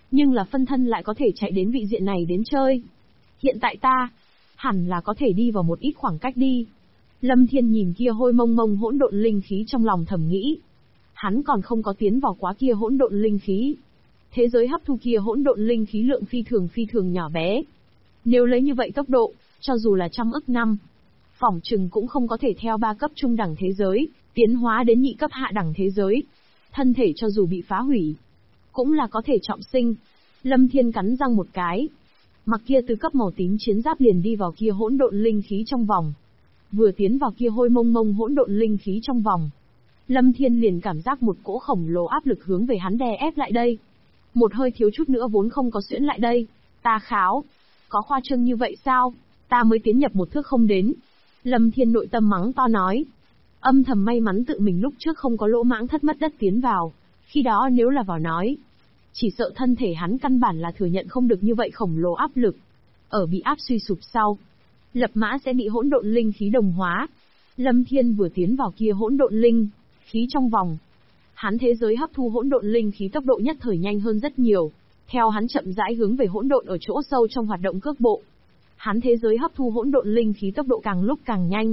Nhưng là phân thân lại có thể chạy đến vị diện này đến chơi. Hiện tại ta, hẳn là có thể đi vào một ít khoảng cách đi. Lâm Thiên nhìn kia hôi mông mông hỗn độn linh khí trong lòng thầm nghĩ. Hắn còn không có tiến vào quá kia hỗn độn linh khí. Thế giới hấp thu kia hỗn độn linh khí lượng phi thường nhỏ bé. Nếu lấy như vậy tốc độ, cho dù là trăm ức năm, phỏng chừng cũng không có thể theo 3 cấp trung đẳng thế giới, tiến hóa đến nhị cấp hạ đẳng thế giới. Thân thể cho dù bị phá hủy, cũng là có thể trọng sinh. Lâm Thiên cắn răng một cái. Mặc kia từ cấp màu tím chiến giáp liền đi vào kia hỗn độn linh khí trong vòng. Vừa tiến vào kia hôi mông mông hỗn độn linh khí trong vòng, Lâm Thiên liền cảm giác một cỗ khổng lồ áp lực hướng về hắn đè ép lại đây. Một hơi thiếu chút nữa vốn không có xuyễn lại đây. Ta kháo, có khoa trương như vậy sao? Ta mới tiến nhập một thước không đến. Lâm Thiên nội tâm mắng to nói. Âm thầm may mắn tự mình lúc trước không có lỗ mãng thất mất đất tiến vào. Khi đó nếu là vào nói, chỉ sợ thân thể hắn căn bản là thừa nhận không được như vậy khổng lồ áp lực. Ở bị áp suy sụp sau, lập mã sẽ bị hỗn độn linh khí đồng hóa. Lâm Thiên vừa tiến vào kia hỗn độn linh khí trong vòng, hắn thế giới hấp thu hỗn độn linh khí tốc độ nhất thời nhanh hơn rất nhiều. Theo hắn chậm rãi hướng về hỗn độn ở chỗ sâu trong hoạt động cước bộ, hắn thế giới hấp thu hỗn độn linh khí tốc độ càng lúc càng nhanh.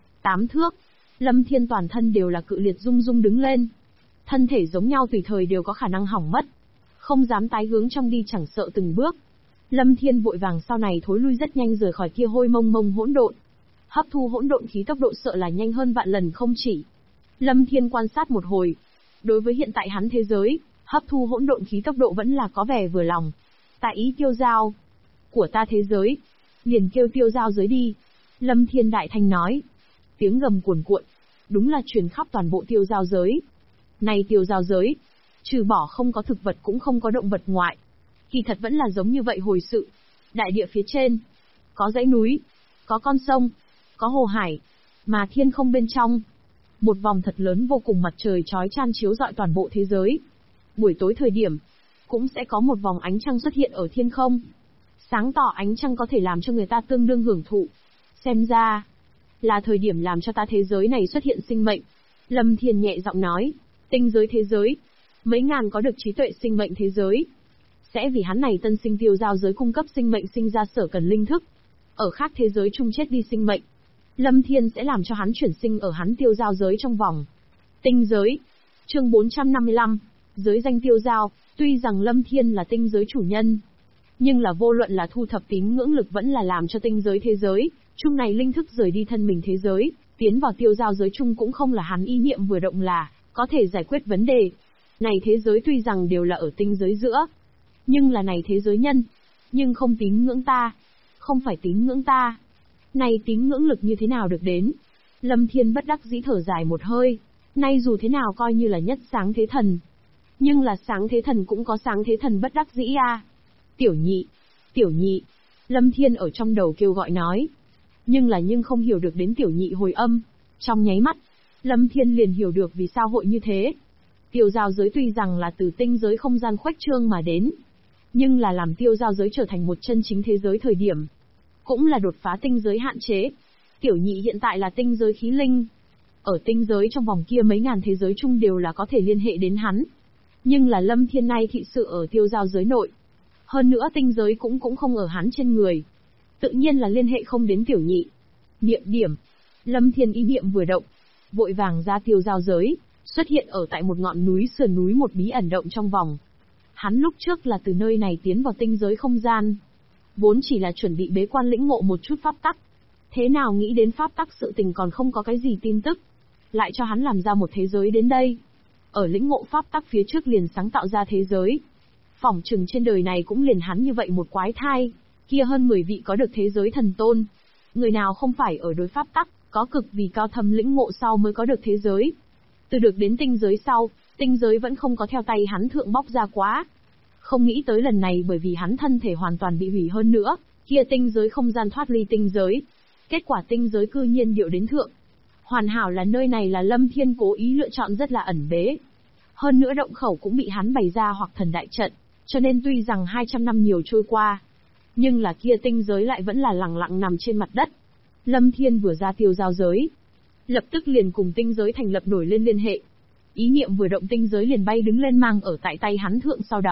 8 thước, Lâm Thiên toàn thân đều là cự liệt rung rung đứng lên. Thân thể giống nhau tùy thời đều có khả năng hỏng mất. Không dám tái hướng trong đi chẳng sợ từng bước. Lâm Thiên vội vàng sau này thối lui rất nhanh rời khỏi kia hôi mông mông hỗn độn. Hấp thu hỗn độn khí tốc độ sợ là nhanh hơn vạn lần không chỉ. Lâm Thiên quan sát một hồi. Đối với hiện tại hắn thế giới, hấp thu hỗn độn khí tốc độ vẫn là có vẻ vừa lòng. Tại ý tiêu giao của ta thế giới, liền kêu tiêu giao giới đi. Lâm Thiên đại thanh nói. Tiếng gầm cuồn cuộn, đúng là truyền khắp toàn bộ tiêu giao giới. Này tiêu giao giới, trừ bỏ không có thực vật cũng không có động vật ngoại, kỳ thật vẫn là giống như vậy hồi sự. Đại địa phía trên, có dãy núi, có con sông, có hồ hải, mà thiên không bên trong, một vòng thật lớn vô cùng mặt trời chói chang chiếu rọi toàn bộ thế giới. Buổi tối thời điểm, cũng sẽ có một vòng ánh trăng xuất hiện ở thiên không. Sáng tỏ ánh trăng có thể làm cho người ta tương đương hưởng thụ. Xem ra, là thời điểm làm cho ta thế giới này xuất hiện sinh mệnh. Lâm Thiên nhẹ giọng nói, tinh giới thế giới, mấy ngàn có được trí tuệ sinh mệnh thế giới, sẽ vì hắn này tân sinh tiêu giao giới cung cấp sinh mệnh sinh ra sở cần linh thức. Ở khác thế giới chung chết đi sinh mệnh, Lâm Thiên sẽ làm cho hắn chuyển sinh ở hắn tiêu giao giới trong vòng. Tinh giới, chương 455, giới danh tiêu giao. Tuy rằng Lâm Thiên là tinh giới chủ nhân, nhưng là vô luận là thu thập tín ngưỡng lực vẫn là làm cho tinh giới thế giới chung này linh thức rời đi thân mình thế giới, tiến vào tiêu giao giới chung cũng không là hắn ý niệm vừa động là có thể giải quyết vấn đề. Này thế giới tuy rằng đều là ở tinh giới giữa, nhưng là này thế giới nhân, nhưng không tín ngưỡng ta, không phải tín ngưỡng ta. Này tín ngưỡng lực như thế nào được đến? Lâm Thiên bất đắc dĩ thở dài một hơi, nay dù thế nào coi như là nhất sáng thế thần, nhưng là sáng thế thần cũng có sáng thế thần bất đắc dĩ a. Tiểu nhị, Lâm Thiên ở trong đầu kêu gọi nói, nhưng không hiểu được đến tiểu nhị hồi âm. Trong nháy mắt, Lâm Thiên liền hiểu được vì sao hội như thế. Tiêu giao giới tuy rằng là từ tinh giới không gian khuếch trương mà đến, nhưng là làm tiêu giao giới trở thành một chân chính thế giới thời điểm, cũng là đột phá tinh giới hạn chế. Tiểu nhị hiện tại là tinh giới khí linh. Ở tinh giới trong vòng kia mấy ngàn thế giới chung đều là có thể liên hệ đến hắn. Nhưng là Lâm Thiên nay thị sự ở tiêu giao giới nội. Hơn nữa tinh giới cũng không ở hắn trên người. Tự nhiên là liên hệ không đến tiểu nhị. Niệm điểm. Lâm Thiên ý niệm vừa động, vội vàng ra tiêu giao giới, xuất hiện ở tại một ngọn núi sườn núi một bí ẩn động trong vòng. Hắn lúc trước là từ nơi này tiến vào tinh giới không gian, vốn chỉ là chuẩn bị bế quan lĩnh ngộ một chút pháp tắc. Thế nào nghĩ đến pháp tắc sự tình còn không có cái gì tin tức, lại cho hắn làm ra một thế giới đến đây. Ở lĩnh ngộ pháp tắc phía trước liền sáng tạo ra thế giới. Phỏng chừng trên đời này cũng liền hắn như vậy một quái thai, kia hơn 10 vị có được thế giới thần tôn. Người nào không phải ở đối pháp tắc, có cực vì cao thâm lĩnh ngộ sau mới có được thế giới. Từ được đến tinh giới sau, tinh giới vẫn không có theo tay hắn thượng bóc ra quá. Không nghĩ tới lần này bởi vì hắn thân thể hoàn toàn bị hủy hơn nữa, kia tinh giới không gian thoát ly tinh giới. Kết quả tinh giới cư nhiên điệu đến thượng. Hoàn hảo là nơi này là Lâm Thiên cố ý lựa chọn rất là ẩn bế. Hơn nữa động khẩu cũng bị hắn bày ra hoặc thần đại trận, cho nên tuy rằng 200 năm nhiều trôi qua, nhưng là kia tinh giới lại vẫn là lặng lặng nằm trên mặt đất. Lâm Thiên vừa ra tiêu giao giới, lập tức liền cùng tinh giới thành lập nổi lên liên hệ. Ý niệm vừa động tinh giới liền bay đứng lên mang ở tại tay hắn thượng, sau đó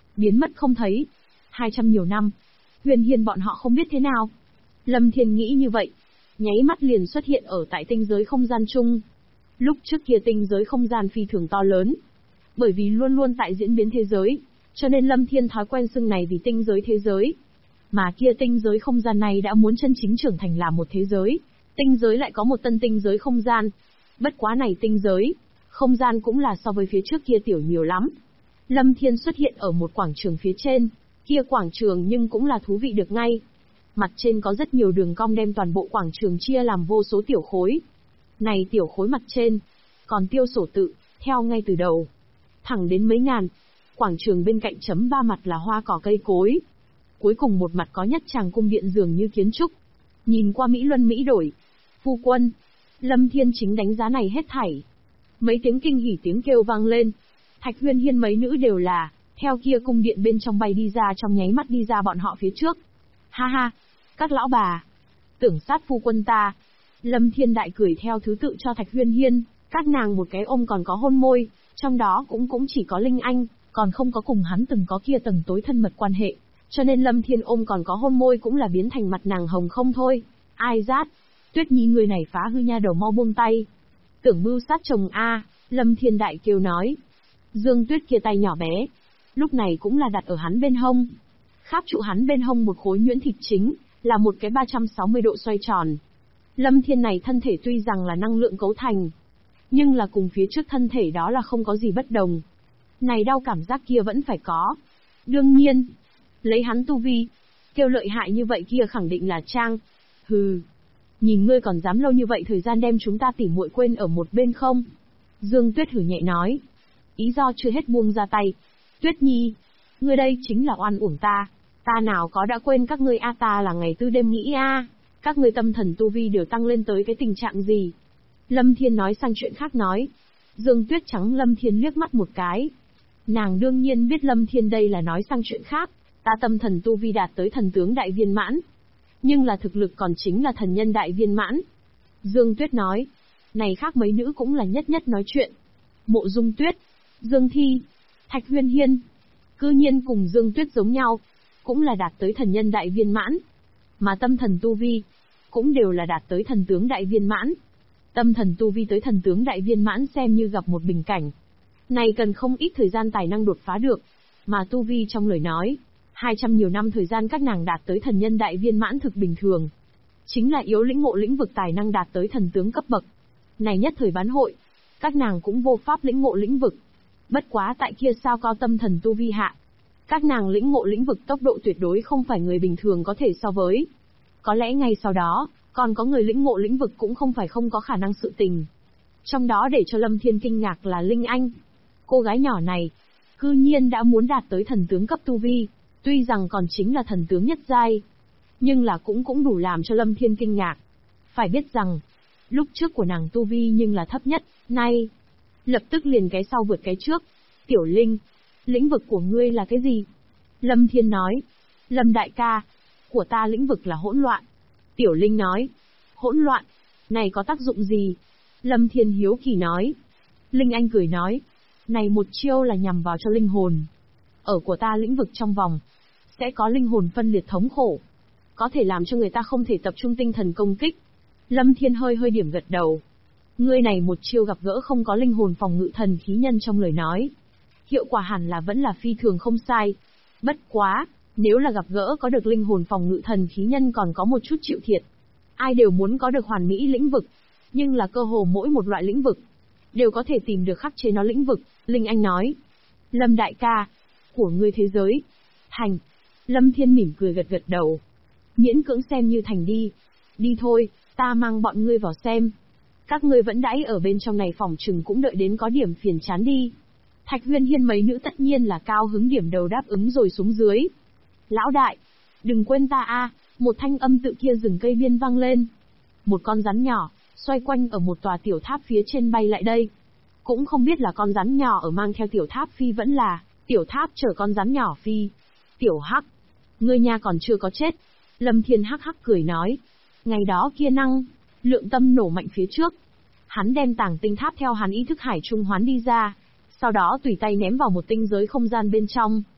biến mất không thấy. 200 nhiều năm, Huyền Hiên bọn họ không biết thế nào. Lâm Thiên nghĩ như vậy, nháy mắt liền xuất hiện ở tại tinh giới không gian chung. Lúc trước kia tinh giới không gian phi thường to lớn, bởi vì luôn luôn tại diễn biến thế giới, cho nên Lâm Thiên thói quen xưng này vì tinh giới thế giới. Mà kia tinh giới không gian này đã muốn chân chính trưởng thành là một thế giới, tinh giới lại có một tân tinh giới không gian. Bất quá này tinh giới, không gian cũng là so với phía trước kia tiểu nhiều lắm. Lâm Thiên xuất hiện ở một quảng trường phía trên, kia quảng trường nhưng cũng là thú vị được ngay. Mặt trên có rất nhiều đường cong đem toàn bộ quảng trường chia làm vô số tiểu khối. Này tiểu khối mặt trên, còn tiêu sổ tự, theo ngay từ đầu. Thẳng đến mấy ngàn, quảng trường bên cạnh chấm 3 mặt là hoa cỏ cây cối. Cuối cùng một mặt có nhất tràng cung điện dường như kiến trúc. Nhìn qua Mỹ Luân Mỹ đổi. Phu quân, Lâm Thiên chính đánh giá này hết thảy. Mấy tiếng kinh hỉ tiếng kêu vang lên. Thạch Huyền Hiên mấy nữ đều là, theo kia cung điện bên trong bay đi ra trong nháy mắt đi ra bọn họ phía trước. Ha ha, các lão bà, tưởng sát phu quân ta. Lâm Thiên đại cười theo thứ tự cho Thạch Huyền Hiên, các nàng một cái ôm còn có hôn môi, trong đó cũng chỉ có Linh Anh, còn không có cùng hắn từng có kia tầng tối thân mật quan hệ, cho nên Lâm Thiên ôm còn có hôn môi cũng là biến thành mặt nàng hồng không thôi. Ai rát, Tuyết Nhi người này phá hư nha đầu mau buông tay. Tưởng mưu sát chồng a, Lâm Thiên đại kêu nói. Dương Tuyết kia tay nhỏ bé, lúc này cũng là đặt ở hắn bên hông. Kháp trụ hắn bên hông một khối nhuyễn thịt chính, là một cái 360 độ xoay tròn. Lâm Thiên này thân thể tuy rằng là năng lượng cấu thành, nhưng là cùng phía trước thân thể đó là không có gì bất đồng. Này đau cảm giác kia vẫn phải có. Đương nhiên, lấy hắn tu vi, kêu lợi hại như vậy kia khẳng định là trang. Hừ, nhìn ngươi còn dám lâu như vậy thời gian đem chúng ta tỉ muội quên ở một bên không? Dương Tuyết hử nhẹ nói. Ý do chưa hết buông ra tay. Tuyết Nhi, ngươi đây chính là oan uổng ta. Ta nào có đã quên các ngươi a, ta là ngày tư đêm nghĩ a. Các ngươi tâm thần tu vi đều tăng lên tới cái tình trạng gì? Lâm Thiên nói sang chuyện khác nói. Dương Tuyết trắng Lâm Thiên liếc mắt một cái. Nàng đương nhiên biết Lâm Thiên đây là nói sang chuyện khác, ta tâm thần tu vi đạt tới thần tướng đại viên mãn. Nhưng là thực lực còn chính là thần nhân đại viên mãn. Dương Tuyết nói. Này khác mấy nữ cũng là nhất nhất nói chuyện. Mộ Dung Tuyết, Dương Thi, Thạch Huyền Hiên, cư nhiên cùng Dương Tuyết giống nhau, cũng là đạt tới thần nhân đại viên mãn. Mà tâm thần tu vi, cũng đều là đạt tới thần tướng đại viên mãn. Tâm thần tu vi tới thần tướng đại viên mãn xem như gặp một bình cảnh. Này cần không ít thời gian tài năng đột phá được, mà tu vi trong lời nói, 200 nhiều năm thời gian các nàng đạt tới thần nhân đại viên mãn thực bình thường. Chính là yếu lĩnh ngộ lĩnh vực tài năng đạt tới thần tướng cấp bậc. Này nhất thời bán hội, các nàng cũng vô pháp lĩnh ngộ lĩnh vực. Bất quá tại kia sao cao tâm thần tu vi hạ. Các nàng lĩnh ngộ lĩnh vực tốc độ tuyệt đối không phải người bình thường có thể so với. Có lẽ ngay sau đó, còn có người lĩnh ngộ lĩnh vực cũng không phải không có khả năng sự tình. Trong đó để cho Lâm Thiên kinh ngạc là Linh Anh. Cô gái nhỏ này, cư nhiên đã muốn đạt tới thần tướng cấp tu vi, tuy rằng còn chính là thần tướng nhất giai, nhưng là cũng đủ làm cho Lâm Thiên kinh ngạc. Phải biết rằng, lúc trước của nàng tu vi nhưng là thấp nhất, nay, lập tức liền cái sau vượt cái trước. Tiểu Linh, lĩnh vực của ngươi là cái gì? Lâm Thiên nói. Lâm đại ca, của ta lĩnh vực là hỗn loạn. Tiểu Linh nói. Hỗn loạn, này có tác dụng gì? Lâm Thiên hiếu kỳ nói. Linh Anh cười nói. Này một chiêu là nhằm vào cho linh hồn. Ở của ta lĩnh vực trong vòng, sẽ có linh hồn phân liệt thống khổ. Có thể làm cho người ta không thể tập trung tinh thần công kích. Lâm Thiên hơi điểm gật đầu. Ngươi này một chiêu gặp gỡ không có linh hồn phòng ngự thần khí nhân trong lời nói. Hiệu quả hẳn là vẫn là phi thường không sai. Bất quá, nếu là gặp gỡ có được linh hồn phòng ngự thần khí nhân còn có một chút chịu thiệt. Ai đều muốn có được hoàn mỹ lĩnh vực. Nhưng là cơ hồ mỗi một loại lĩnh vực, đều có thể tìm được khắc chế nó lĩnh vực, Linh Anh nói. Lâm đại ca, của ngươi thế giới. Thành. Lâm Thiên mỉm cười gật đầu. Miễn cưỡng xem như thành đi. Đi thôi, ta mang bọn ngươi vào xem. Các ngươi vẫn đãi ở bên trong này phòng chừng cũng đợi đến có điểm phiền chán đi. Thạch Huyền Hiên mấy nữ tất nhiên là cao hứng điểm đầu đáp ứng rồi xuống dưới. Lão đại, đừng quên ta a, một thanh âm tự kia rừng cây biên vang lên. Một con rắn nhỏ, xoay quanh ở một tòa tiểu tháp phía trên bay lại đây. Cũng không biết là con rắn nhỏ ở mang theo tiểu tháp phi vẫn là, tiểu tháp chở con rắn nhỏ phi. Tiểu Hắc, ngươi nha còn chưa có chết. Lâm Thiên hắc hắc cười nói. Ngày đó kia năng, lượng tâm nổ mạnh phía trước. Hắn đem tàng tinh tháp theo hắn ý thức hải trung hoán đi ra. Sau đó tùy tay ném vào một tinh giới không gian bên trong.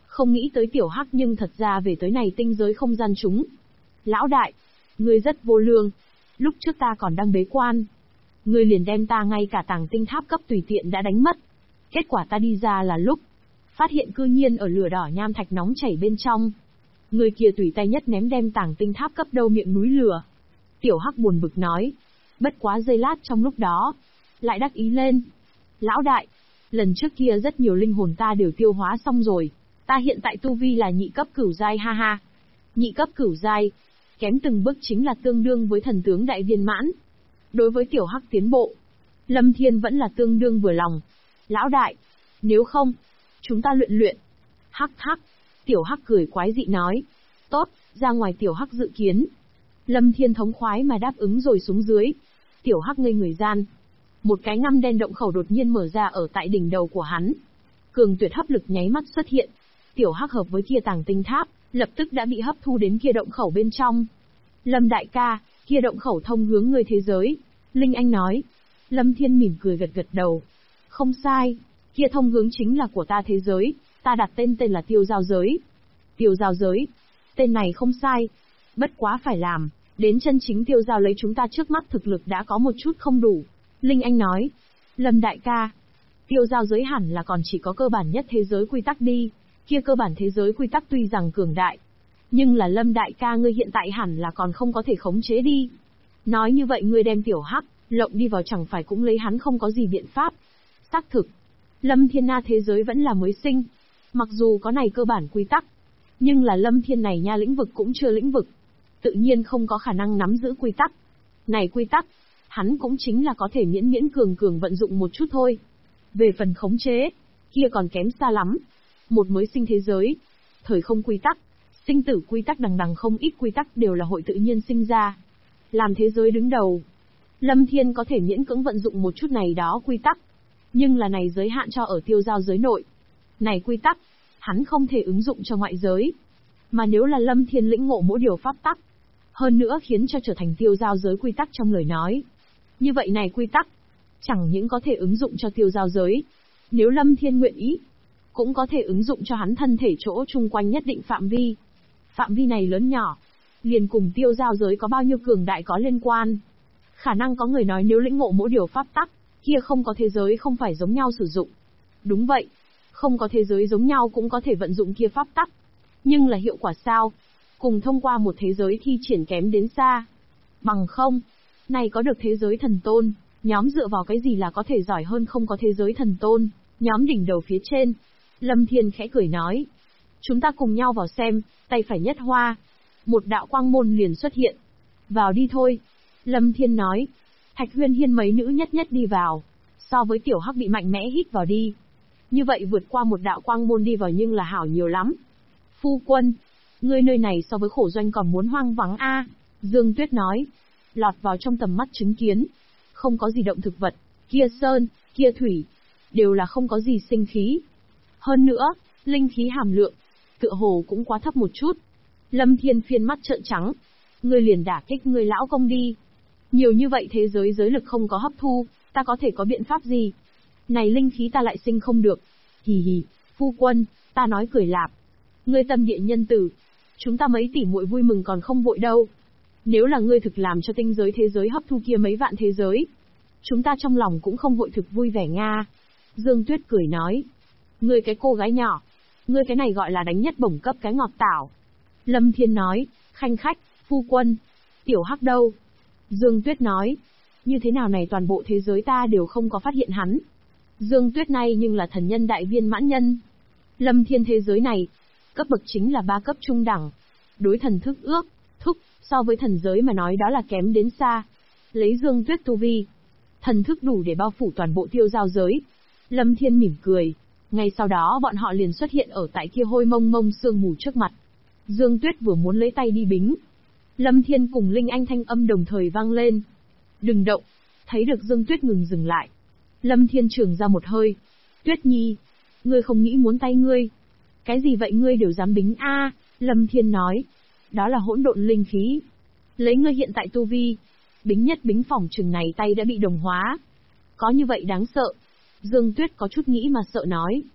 Không nghĩ tới tiểu hắc nhưng thật ra về tới này tinh giới không gian chúng. Lão đại, ngươi rất vô lương. Lúc trước ta còn đang bế quan. Ngươi liền đem ta ngay cả tàng tinh tháp cấp tùy tiện đã đánh mất. Kết quả ta đi ra là lúc phát hiện cư nhiên ở lửa đỏ nham thạch nóng chảy bên trong. Người kia tùy tay nhất ném đem tàng tinh tháp cấp đâu miệng núi lửa. Tiểu hắc buồn bực nói. Bất quá giây lát trong lúc đó, lại đắc ý lên. Lão đại, lần trước kia rất nhiều linh hồn ta đều tiêu hóa xong rồi. Ta hiện tại tu vi là nhị cấp cửu giai ha ha. Nhị cấp cửu giai, kém từng bước chính là tương đương với thần tướng đại viên mãn. Đối với tiểu hắc tiến bộ, Lâm Thiên vẫn là tương đương vừa lòng. Lão đại, nếu không, chúng ta luyện luyện. Hắc hắc, tiểu hắc cười quái dị nói. Tốt, ra ngoài tiểu hắc dự kiến. Lâm Thiên thống khoái mà đáp ứng rồi xuống dưới. Tiểu hắc ngây người gian. Một cái ngăm đen động khẩu đột nhiên mở ra ở tại đỉnh đầu của hắn. Cường tuyệt hấp lực nháy mắt xuất hiện. Tiểu hắc hợp với kia tàng tinh tháp, lập tức đã bị hấp thu đến kia động khẩu bên trong. Lâm đại ca, kia động khẩu thông hướng người thế giới. Linh Anh nói. Lâm Thiên mỉm cười gật gật đầu. Không sai, kia thông hướng chính là của ta thế giới, ta đặt tên là tiêu giao giới. Tiêu giao giới, tên này không sai. Bất quá phải làm, đến chân chính tiêu giao lấy chúng ta trước mắt thực lực đã có một chút không đủ. Linh Anh nói. Lâm đại ca, tiêu giao giới hẳn là còn chỉ có cơ bản nhất thế giới quy tắc đi. Kia cơ bản thế giới quy tắc tuy rằng cường đại, nhưng là Lâm đại ca ngươi hiện tại hẳn là còn không có thể khống chế đi. Nói như vậy ngươi đem tiểu hắc lộng đi vào chẳng phải cũng lấy hắn không có gì biện pháp. Xác thực, Lâm Thiên Na thế giới vẫn là mới sinh. Mặc dù có này cơ bản quy tắc, nhưng là Lâm Thiên này nha lĩnh vực cũng chưa lĩnh vực. Tự nhiên không có khả năng nắm giữ quy tắc. Này quy tắc, hắn cũng chính là có thể miễn miễn cường vận dụng một chút thôi. Về phần khống chế, kia còn kém xa lắm. Một mới sinh thế giới, thời không quy tắc, sinh tử quy tắc đằng không ít quy tắc đều là hội tự nhiên sinh ra. Làm thế giới đứng đầu, Lâm Thiên có thể miễn cưỡng vận dụng một chút này đó quy tắc. Nhưng là này giới hạn cho ở tiêu giao giới nội. Này quy tắc, hắn không thể ứng dụng cho ngoại giới. Mà nếu là Lâm Thiên lĩnh ngộ mỗi điều pháp tắc, hơn nữa khiến cho trở thành tiêu giao giới quy tắc trong lời nói. Như vậy này quy tắc, chẳng những có thể ứng dụng cho tiêu giao giới, nếu Lâm Thiên nguyện ý, cũng có thể ứng dụng cho hắn thân thể chỗ chung quanh nhất định phạm vi. Phạm vi này lớn nhỏ, liền cùng tiêu giao giới có bao nhiêu cường đại có liên quan. Khả năng có người nói nếu lĩnh ngộ mỗi điều pháp tắc, kia không có thế giới không phải giống nhau sử dụng. Đúng vậy, không có thế giới giống nhau cũng có thể vận dụng kia pháp tắc. Nhưng là hiệu quả sao? Cùng thông qua một thế giới thi triển kém đến xa. Bằng không, này có được thế giới thần tôn, nhóm dựa vào cái gì là có thể giỏi hơn không có thế giới thần tôn, nhóm đỉnh đầu phía trên. Lâm Thiên khẽ cười nói. Chúng ta cùng nhau vào xem, tay phải nhất hoa. Một đạo quang môn liền xuất hiện. Vào đi thôi. Lâm Thiên nói. Thạch Huyên Hiên mấy nữ nhất đi vào. So với tiểu hắc bị mạnh mẽ hít vào đi. Như vậy vượt qua một đạo quang môn đi vào nhưng là hảo nhiều lắm. Phu quân, ngươi nơi này so với khổ doanh còn muốn hoang vắng a. Dương Tuyết nói. Lọt vào trong tầm mắt chứng kiến. Không có gì động thực vật, kia sơn, kia thủy, đều là không có gì sinh khí. Hơn nữa, linh khí hàm lượng, tựa hồ cũng quá thấp một chút. Lâm Thiên phiên mắt trợn trắng. Ngươi liền đả kích ngươi lão công đi. Nhiều như vậy thế giới giới lực không có hấp thu, ta có thể có biện pháp gì? Này linh khí ta lại sinh không được. Hì hì, phu quân, ta nói cười lạp. Ngươi tâm địa nhân tử. Chúng ta mấy tỷ muội vui mừng còn không vội đâu. Nếu là ngươi thực làm cho tinh giới thế giới hấp thu kia mấy vạn thế giới, chúng ta trong lòng cũng không vội thực vui vẻ nga. Dương Tuyết cười nói. Ngươi cái cô gái nhỏ, ngươi cái này gọi là đánh nhất bổng cấp cái ngọt tảo. Lâm Thiên nói, khanh khách, phu quân, tiểu hắc đâu? Dương Tuyết nói, như thế nào này toàn bộ thế giới ta đều không có phát hiện hắn. Dương Tuyết này nhưng là thần nhân đại viên mãn nhân. Lâm Thiên thế giới này, cấp bậc chính là 3 cấp trung đẳng. Đối thần thức ước, thúc, so với thần giới mà nói đó là kém đến xa. Lấy Dương Tuyết tu vi, thần thức đủ để bao phủ toàn bộ tiêu giao giới. Lâm Thiên mỉm cười. Ngay sau đó bọn họ liền xuất hiện ở tại kia hôi mông mông sương mù trước mặt. Dương Tuyết vừa muốn lấy tay đi bính. Lâm Thiên cùng Linh Anh thanh âm đồng thời vang lên. Đừng động. Thấy được Dương Tuyết ngừng dừng lại. Lâm Thiên trường ra một hơi. Tuyết Nhi, ngươi không nghĩ muốn tay ngươi. Cái gì vậy ngươi đều dám bính a? Lâm Thiên nói. Đó là hỗn độn linh khí. Lấy ngươi hiện tại tu vi, bính nhất bính phòng chừng này tay đã bị đồng hóa. Có như vậy đáng sợ. Dương Tuyết có chút nghĩ mà sợ nói.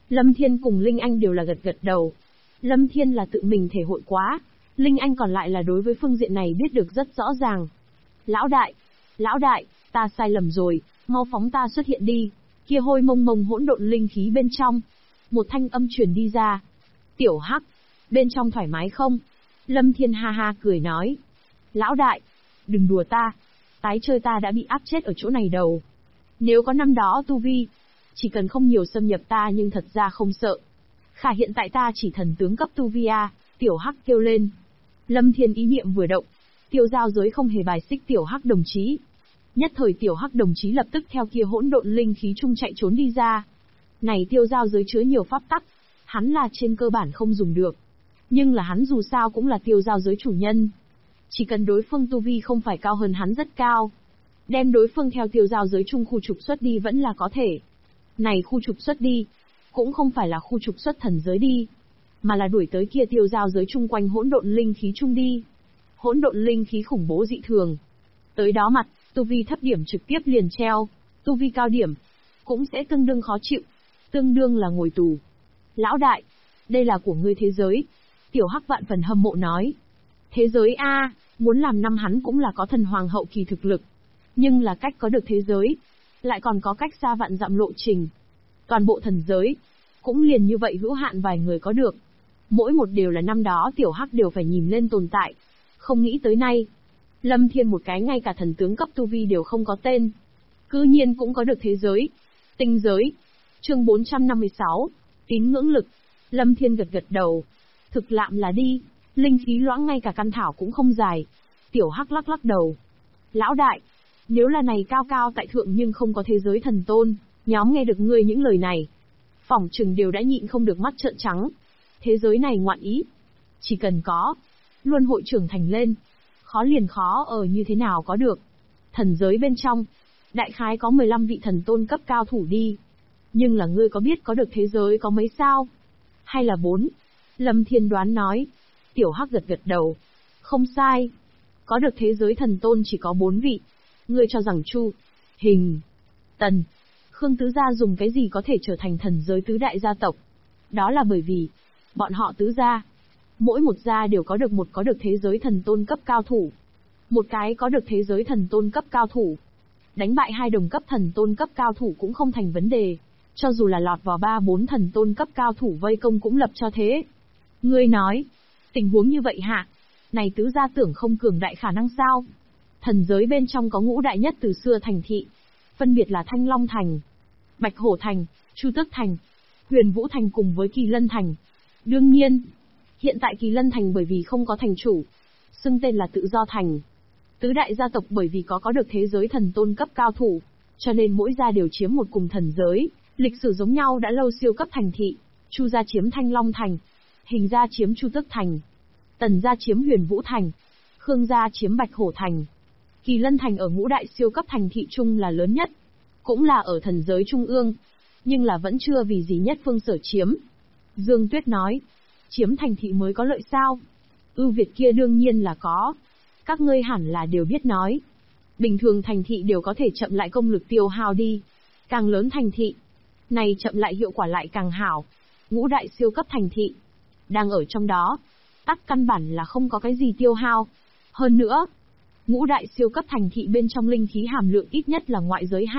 Lâm Thiên cùng Linh Anh đều là gật gật đầu. Lâm Thiên là tự mình thể hội quá, Linh Anh còn lại là đối với phương diện này biết được rất rõ ràng. Lão đại, ta sai lầm rồi, mau phóng ta xuất hiện đi. Kia hôi mông mông hỗn độn linh khí bên trong. Một thanh âm truyền đi ra. Tiểu Hắc, bên trong thoải mái không? Lâm Thiên ha ha cười nói. Lão đại, đừng đùa ta. Tái chơi ta đã bị áp chết ở chỗ này đầu. Nếu có năm đó tu vi, chỉ cần không nhiều xâm nhập ta nhưng thật ra không sợ. Khả hiện tại ta chỉ thần tướng cấp tu vi a, Tiểu Hắc kêu lên. Lâm Thiên ý niệm vừa động, tiêu giao giới không hề bài xích Tiểu Hắc đồng chí. Nhất thời Tiểu Hắc đồng chí lập tức theo kia hỗn độn linh khí trung chạy trốn đi ra. Này tiêu giao giới chứa nhiều pháp tắc, hắn là trên cơ bản không dùng được. Nhưng là hắn dù sao cũng là tiêu giao giới chủ nhân. Chỉ cần đối phương tu vi không phải cao hơn hắn rất cao, đem đối phương theo tiêu giao giới trung khu trục xuất đi vẫn là có thể. Này khu trục xuất đi, cũng không phải là khu trục xuất thần giới đi, mà là đuổi tới kia tiêu giao giới chung quanh hỗn độn linh khí trung đi. Hỗn độn linh khí khủng bố dị thường. Tới đó mặt, tu vi thấp điểm trực tiếp liền treo, tu vi cao điểm cũng sẽ tương đương khó chịu, tương đương là ngồi tù. Lão đại, đây là của ngươi thế giới. Tiểu Hắc vạn phần hâm mộ nói. Thế giới a, muốn làm năm hắn cũng là có thần hoàng hậu kỳ thực lực, nhưng là cách có được thế giới, lại còn có cách xa vạn dặm lộ trình. Toàn bộ thần giới, cũng liền như vậy hữu hạn vài người có được. Mỗi một đều là năm đó Tiểu Hắc đều phải nhìn lên tồn tại. Không nghĩ tới nay, Lâm Thiên một cái ngay cả thần tướng cấp tu vi đều không có tên, cư nhiên cũng có được thế giới. Tinh giới. Chương 456, tín ngưỡng lực. Lâm Thiên gật gật đầu. Thực lạm là đi, linh khí loãng ngay cả căn thảo cũng không dài. Tiểu Hắc lắc lắc đầu. Lão đại, nếu là này cao cao tại thượng nhưng không có thế giới thần tôn, nhóm nghe được ngươi những lời này, phỏng chừng đều đã nhịn không được mắt trợn trắng. Thế giới này ngoạn ý, chỉ cần có luân hội trưởng thành lên, khó liền khó ở như thế nào có được. Thần giới bên trong, đại khái có 15 vị thần tôn cấp cao thủ đi. Nhưng là ngươi có biết có được thế giới có mấy sao? Hay là 4? Lâm Thiên đoán nói. Tiểu Hắc gật gật đầu. Không sai. Có được thế giới thần tôn chỉ có 4 vị. Ngươi cho rằng Chu, Hình, Tần, Khương tứ gia dùng cái gì có thể trở thành thần giới tứ đại gia tộc? Đó là bởi vì, bọn họ tứ gia, mỗi một gia đều có được thế giới thần tôn cấp cao thủ. Một cái có được thế giới thần tôn cấp cao thủ. Đánh bại 2 đồng cấp thần tôn cấp cao thủ cũng không thành vấn đề. Cho dù là lọt vào 3-4 thần tôn cấp cao thủ vây công cũng lập cho thế. Ngươi nói, tình huống như vậy hạ, này tứ gia tưởng không cường đại khả năng sao? Thần giới bên trong có ngũ đại nhất từ xưa thành thị, phân biệt là Thanh Long Thành, Bạch Hổ Thành, Chu Tước Thành, Huyền Vũ Thành cùng với Kỳ Lân Thành. Đương nhiên, hiện tại Kỳ Lân Thành bởi vì không có thành chủ, xưng tên là Tự Do Thành. Tứ đại gia tộc bởi vì có được thế giới thần tôn cấp cao thủ, cho nên mỗi gia đều chiếm một cùng thần giới, lịch sử giống nhau đã lâu siêu cấp thành thị. Chu gia chiếm Thanh Long Thành, Hình gia chiếm Chu Tước Thành, Tần gia chiếm Huyền Vũ Thành, Khương gia chiếm Bạch Hổ Thành. Kỳ Lân Thành ở ngũ đại siêu cấp thành thị chung là lớn nhất, cũng là ở thần giới trung ương, nhưng là vẫn chưa vì gì nhất phương sở chiếm. Dương Tuyết nói, chiếm thành thị mới có lợi sao? Ưu việt kia đương nhiên là có. Các ngươi hẳn là đều biết nói. Bình thường thành thị đều có thể chậm lại công lực tiêu hao đi. Càng lớn thành thị, này chậm lại hiệu quả lại càng hảo. Ngũ đại siêu cấp thành thị, đang ở trong đó, tắc căn bản là không có cái gì tiêu hao. Hơn nữa, ngũ đại siêu cấp thành thị bên trong linh khí hàm lượng ít nhất là ngoại giới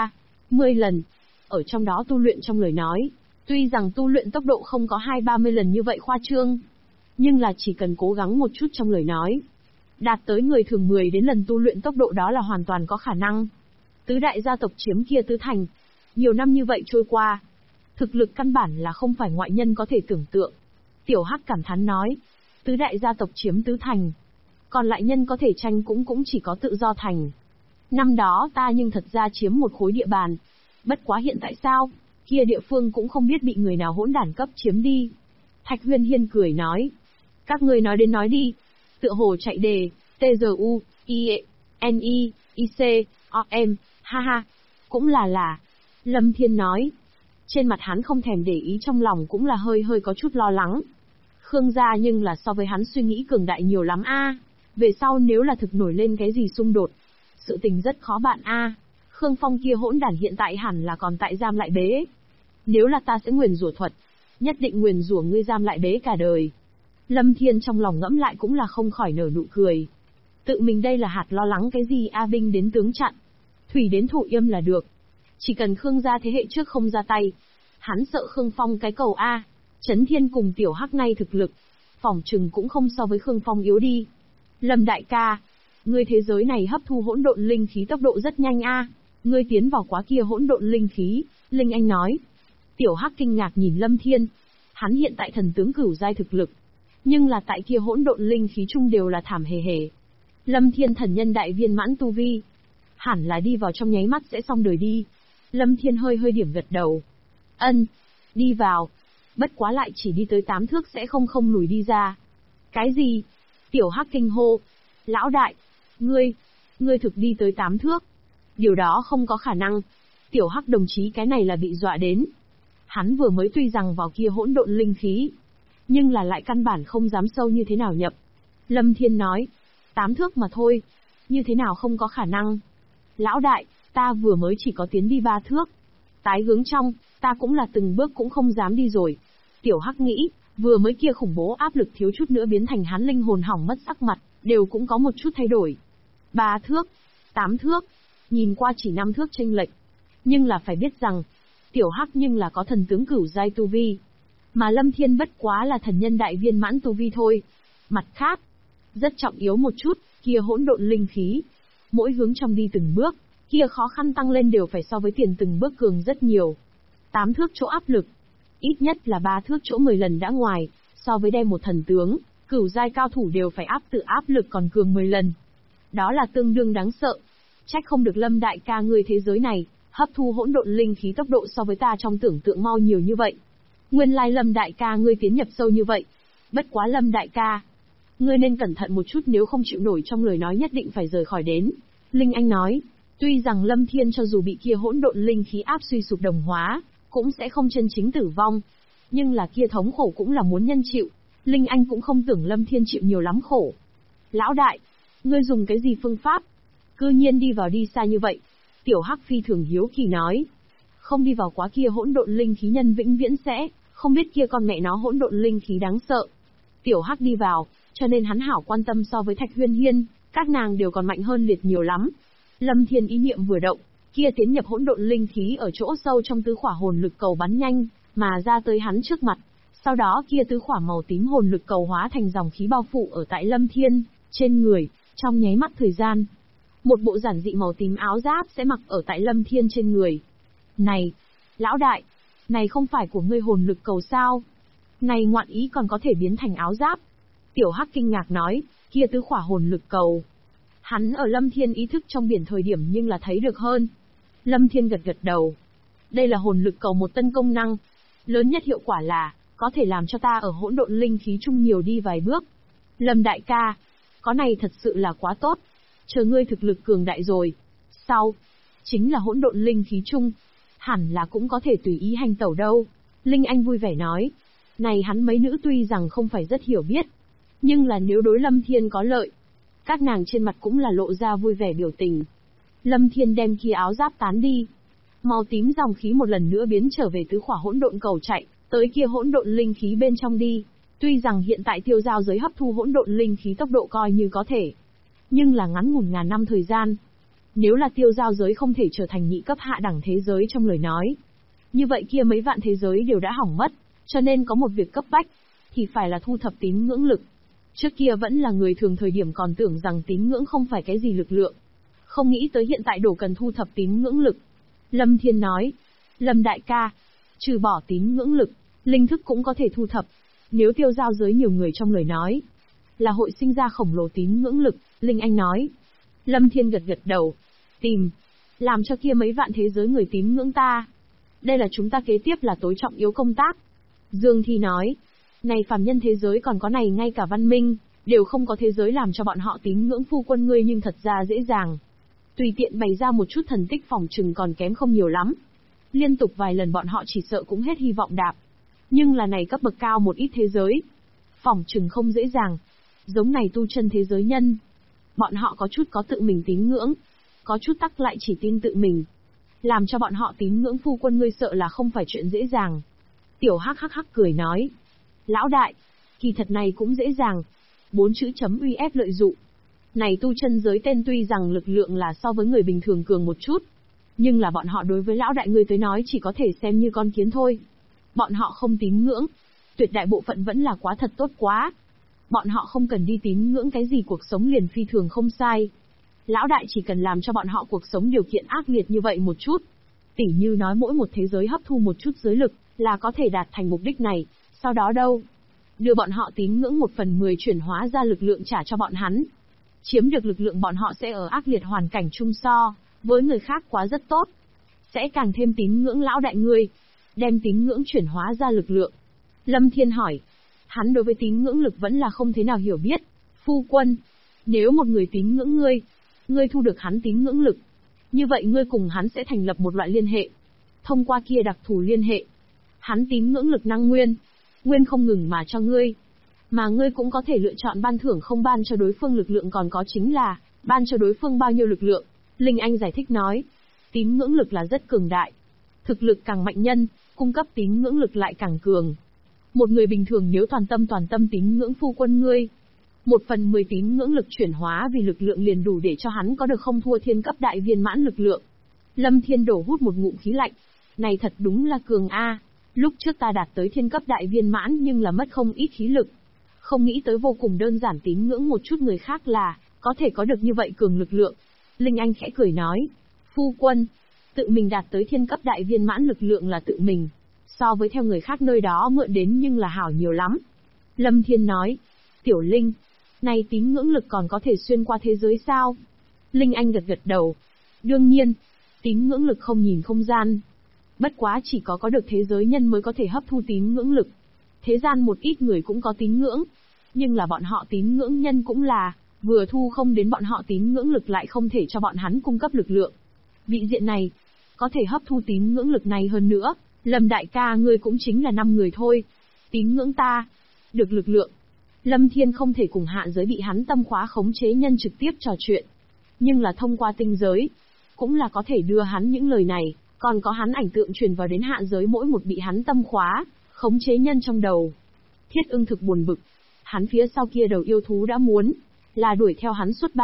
20-30 lần. Ở trong đó tu luyện trong lời nói, tuy rằng tu luyện tốc độ không có 20-30 lần như vậy khoa trương, nhưng là chỉ cần cố gắng một chút trong lời nói, đạt tới người thường 10 đến lần tu luyện tốc độ đó là hoàn toàn có khả năng. Tứ đại gia tộc chiếm kia tứ thành, nhiều năm như vậy trôi qua, thực lực căn bản là không phải ngoại nhân có thể tưởng tượng. Tiểu Hắc cảm thán nói, tứ đại gia tộc chiếm tứ thành, còn lại nhân có thể tranh cũng chỉ có Tự Do Thành. Năm đó ta nhưng thật ra chiếm một khối địa bàn, bất quá hiện tại sao, kia địa phương cũng không biết bị người nào hỗn đản cấp chiếm đi. Thạch Huyên Hiên cười nói, các ngươi nói đến nói đi, tựa hồ chạy đề, TGU, IE, NI, IC, OM, ha ha, cũng là. Lâm Thiên nói, trên mặt hắn không thèm để ý, trong lòng cũng là hơi có chút lo lắng. Khương gia nhưng là so với hắn suy nghĩ cường đại nhiều lắm a. Về sau nếu là thực nổi lên cái gì xung đột, sự tình rất khó bạn a. Khương Phong kia hỗn đản hiện tại hẳn là còn tại giam lại bế. Nếu là ta sẽ nguyền rủa thuật, nhất định nguyền rủa ngươi giam lại bế cả đời. Lâm Thiên trong lòng ngẫm lại cũng là không khỏi nở nụ cười. Tự mình đây là hạt lo lắng cái gì a, binh đến tướng chặn, thủy đến thủ yêm là được. Chỉ cần Khương gia thế hệ trước không ra tay, hắn sợ Khương Phong cái cầu a. Chấn Thiên cùng Tiểu Hắc nay thực lực, phỏng chừng cũng không so với Khương Phong yếu đi. Lâm đại ca, ngươi thế giới này hấp thu hỗn độn linh khí tốc độ rất nhanh a. Ngươi tiến vào quá kia hỗn độn linh khí, Linh Anh nói. Tiểu Hắc kinh ngạc nhìn Lâm Thiên. Hắn hiện tại thần tướng cửu giai thực lực, nhưng là tại kia hỗn độn linh khí chung đều là thảm hề hề. Lâm Thiên thần nhân đại viên mãn tu vi, hẳn là đi vào trong nháy mắt sẽ xong đời đi. Lâm Thiên hơi hơi điểm gật đầu. Ân, đi vào. Bất quá lại chỉ đi tới 8 thước sẽ không lùi đi ra. Cái gì? Tiểu Hắc kinh hô. Lão đại, ngươi thực đi tới 8 thước. Điều đó không có khả năng. Tiểu Hắc đồng chí cái này là bị dọa đến. Hắn vừa mới tuy rằng vào kia hỗn độn linh khí, nhưng là lại căn bản không dám sâu như thế nào nhập. Lâm Thiên nói, 8 thước mà thôi, như thế nào không có khả năng. Lão đại, ta vừa mới chỉ có tiến đi 3 thước. Tái hướng trong, ta cũng là từng bước cũng không dám đi rồi. Tiểu Hắc nghĩ, vừa mới kia khủng bố áp lực thiếu chút nữa biến thành hắn linh hồn hỏng mất sắc mặt, đều cũng có một chút thay đổi. 3 thước, 8 thước, nhìn qua chỉ 5 thước chênh lệch. Nhưng là phải biết rằng, Tiểu Hắc nhưng là có thần tướng cửu giai tu vi, mà Lâm Thiên bất quá là thần nhân đại viên mãn tu vi thôi. Mặt khác, rất trọng yếu một chút, kia hỗn độn linh khí, mỗi hướng trong đi từng bước, kia khó khăn tăng lên đều phải so với tiền từng bước cường rất nhiều. 8 thước chỗ áp lực, ít nhất là 3 thước chỗ 10 lần đã ngoài, so với đem một thần tướng, cửu giai cao thủ đều phải tự áp lực còn cường 10 lần. Đó là tương đương đáng sợ. Trách không được Lâm đại ca ngươi thế giới này, hấp thu hỗn độn linh khí tốc độ so với ta trong tưởng tượng mau nhiều như vậy. Nguyên lai Lâm đại ca ngươi tiến nhập sâu như vậy. Bất quá Lâm đại ca, ngươi nên cẩn thận một chút, nếu không chịu nổi trong lời nói nhất định phải rời khỏi đến. Linh Anh nói, tuy rằng Lâm Thiên cho dù bị kia hỗn độn linh khí áp suy sụp đồng hóa, cũng sẽ không chân chính tử vong. Nhưng là kia thống khổ cũng là muốn nhân chịu. Linh Anh cũng không tưởng Lâm Thiên chịu nhiều lắm khổ. Lão đại, ngươi dùng cái gì phương pháp? Cư nhiên đi vào đi xa như vậy. Tiểu Hắc phi thường hiếu kỳ nói. Không đi vào quá kia hỗn độn linh khí nhân vĩnh viễn sẽ, không biết kia con mẹ nó hỗn độn linh khí đáng sợ. Tiểu Hắc đi vào, cho nên hắn hảo quan tâm so với Thạch Huyên Hiên, các nàng đều còn mạnh hơn liệt nhiều lắm. Lâm Thiên ý niệm vừa động, kia tiến nhập hỗn độn linh khí ở chỗ sâu trong tứ khỏa hồn lực cầu bắn nhanh, mà ra tới hắn trước mặt. Sau đó kia tứ khỏa màu tím hồn lực cầu hóa thành dòng khí bao phủ ở tại Lâm Thiên, trên người, trong nháy mắt thời gian. Một bộ giản dị màu tím áo giáp sẽ mặc ở tại Lâm Thiên trên người. Này, lão đại, này không phải của ngươi hồn lực cầu sao? Này ngoạn ý còn có thể biến thành áo giáp. Tiểu Hắc kinh ngạc nói, kia tứ khỏa hồn lực cầu. Hắn ở Lâm Thiên ý thức trong biển thời điểm nhưng là thấy được hơn. Lâm Thiên gật gật đầu. Đây là hồn lực cầu một tân công năng. Lớn nhất hiệu quả là, có thể làm cho ta ở hỗn độn linh khí chung nhiều đi vài bước. Lâm đại ca, có này thật sự là quá tốt. Chờ ngươi thực lực cường đại rồi. Sau, chính là hỗn độn linh khí chung. Hẳn là cũng có thể tùy ý hành tẩu đâu. Linh Anh vui vẻ nói. Này hắn mấy nữ tuy rằng không phải rất hiểu biết, nhưng là nếu đối Lâm Thiên có lợi, các nàng trên mặt cũng là lộ ra vui vẻ biểu tình. Lâm Thiên đem kia áo giáp tán đi. Màu tím dòng khí một lần nữa biến trở về tứ khỏa hỗn độn cầu chạy, tới kia hỗn độn linh khí bên trong đi. Tuy rằng hiện tại tiêu giao giới hấp thu hỗn độn linh khí tốc độ coi như có thể, nhưng là ngắn ngủn ngàn năm thời gian. Nếu là tiêu giao giới không thể trở thành nhị cấp hạ đẳng thế giới trong lời nói, như vậy kia mấy vạn thế giới đều đã hỏng mất, cho nên có một việc cấp bách, thì phải là thu thập tín ngưỡng lực. Trước kia vẫn là người thường thời điểm còn tưởng rằng tín ngưỡng không phải cái gì lực lượng. Không nghĩ tới hiện tại đổ cần thu thập tín ngưỡng lực. Lâm Thiên nói, Lâm đại ca, trừ bỏ tín ngưỡng lực, linh thức cũng có thể thu thập. Nếu tiêu giao giới nhiều người trong lời nói, là hội sinh ra khổng lồ tín ngưỡng lực, Linh Anh nói. Lâm Thiên gật gật đầu, tìm, làm cho kia mấy vạn thế giới người tín ngưỡng ta. Đây là chúng ta kế tiếp là tối trọng yếu công tác. Dương Thi nói, này phàm nhân thế giới còn có này ngay cả văn minh, đều không có thế giới làm cho bọn họ tín ngưỡng phu quân ngươi nhưng thật ra dễ dàng. Tùy tiện bày ra một chút thần tích phòng trừng còn kém không nhiều lắm. Liên tục vài lần bọn họ chỉ sợ cũng hết hy vọng đạp. Nhưng là này cấp bậc cao một ít thế giới, phòng trừng không dễ dàng. Giống này tu chân thế giới nhân, bọn họ có chút có tự mình tín ngưỡng, có chút tắc lại chỉ tin tự mình. Làm cho bọn họ tín ngưỡng phu quân ngươi sợ là không phải chuyện dễ dàng. Tiểu hắc hắc hắc cười nói. Lão đại, kỳ thật này cũng dễ dàng. 4 chữ chấm uy ép lợi dụng. Này tu chân giới tên tuy rằng lực lượng là so với người bình thường cường một chút, nhưng là bọn họ đối với lão đại ngươi tới nói chỉ có thể xem như con kiến thôi. Bọn họ không tín ngưỡng, tuyệt đại bộ phận vẫn là quá thật tốt quá. Bọn họ không cần đi tín ngưỡng cái gì, cuộc sống liền phi thường không sai. Lão đại chỉ cần làm cho bọn họ cuộc sống điều kiện ác liệt như vậy một chút. Tỉ như nói mỗi một thế giới hấp thu một chút giới lực, là có thể đạt thành mục đích này, sau đó đâu? Đưa bọn họ tín ngưỡng 1/10 chuyển hóa ra lực lượng trả cho bọn hắn. Chiếm được lực lượng bọn họ sẽ ở ác liệt hoàn cảnh chung so với người khác quá rất tốt. Sẽ càng thêm tín ngưỡng lão đại ngươi. Đem tín ngưỡng chuyển hóa ra lực lượng. Lâm Thiên hỏi. Hắn đối với tín ngưỡng lực vẫn là không thế nào hiểu biết. Phu quân, nếu một người tín ngưỡng ngươi thu được hắn tín ngưỡng lực, như vậy ngươi cùng hắn sẽ thành lập một loại liên hệ. Thông qua kia đặc thù liên hệ, hắn tín ngưỡng lực năng nguyên không ngừng mà cho ngươi. Mà ngươi cũng có thể lựa chọn ban thưởng không ban cho đối phương lực lượng, còn có chính là ban cho đối phương bao nhiêu lực lượng. Linh Anh giải thích nói, tín ngưỡng lực là rất cường đại. Thực lực càng mạnh nhân, cung cấp tín ngưỡng lực lại càng cường. Một người bình thường nếu toàn tâm tín ngưỡng phu quân ngươi, 1/10 tín ngưỡng lực chuyển hóa vì lực lượng liền đủ để cho hắn có được không thua thiên cấp đại viên mãn lực lượng. Lâm Thiên đổ hút một ngụm khí lạnh. Này thật đúng là cường a. Lúc trước ta đạt tới thiên cấp đại viên mãn nhưng là mất không ít khí lực. Không nghĩ tới vô cùng đơn giản tín ngưỡng một chút người khác là có thể có được như vậy cường lực lượng. Linh Anh khẽ cười nói, phu quân, tự mình đạt tới thiên cấp đại viên mãn lực lượng là tự mình, so với theo người khác nơi đó mượn đến nhưng là hảo nhiều lắm. Lâm Thiên nói, Tiểu Linh, này tín ngưỡng lực còn có thể xuyên qua thế giới sao? Linh Anh gật gật đầu. Đương nhiên, tín ngưỡng lực không nhìn không gian. Bất quá chỉ có được thế giới nhân mới có thể hấp thu tín ngưỡng lực. Thế gian một ít người cũng có tín ngưỡng, nhưng là bọn họ tín ngưỡng nhân cũng là, vừa thu không đến bọn họ tín ngưỡng lực lại không thể cho bọn hắn cung cấp lực lượng. Vị diện này, có thể hấp thu tín ngưỡng lực này hơn nữa, Lâm đại ca ngươi cũng chính là 5 người thôi. Tín ngưỡng ta, được lực lượng. Lâm Thiên không thể cùng hạ giới bị hắn tâm khóa khống chế nhân trực tiếp trò chuyện. Nhưng là thông qua tinh giới, cũng là có thể đưa hắn những lời này, còn có hắn ảnh tượng truyền vào đến hạ giới mỗi một bị hắn tâm khóa khống chế nhân trong đầu. Thiết Ưng thực buồn bực. Hắn phía sau kia đầu yêu thú đã muốn là đuổi theo hắn suốt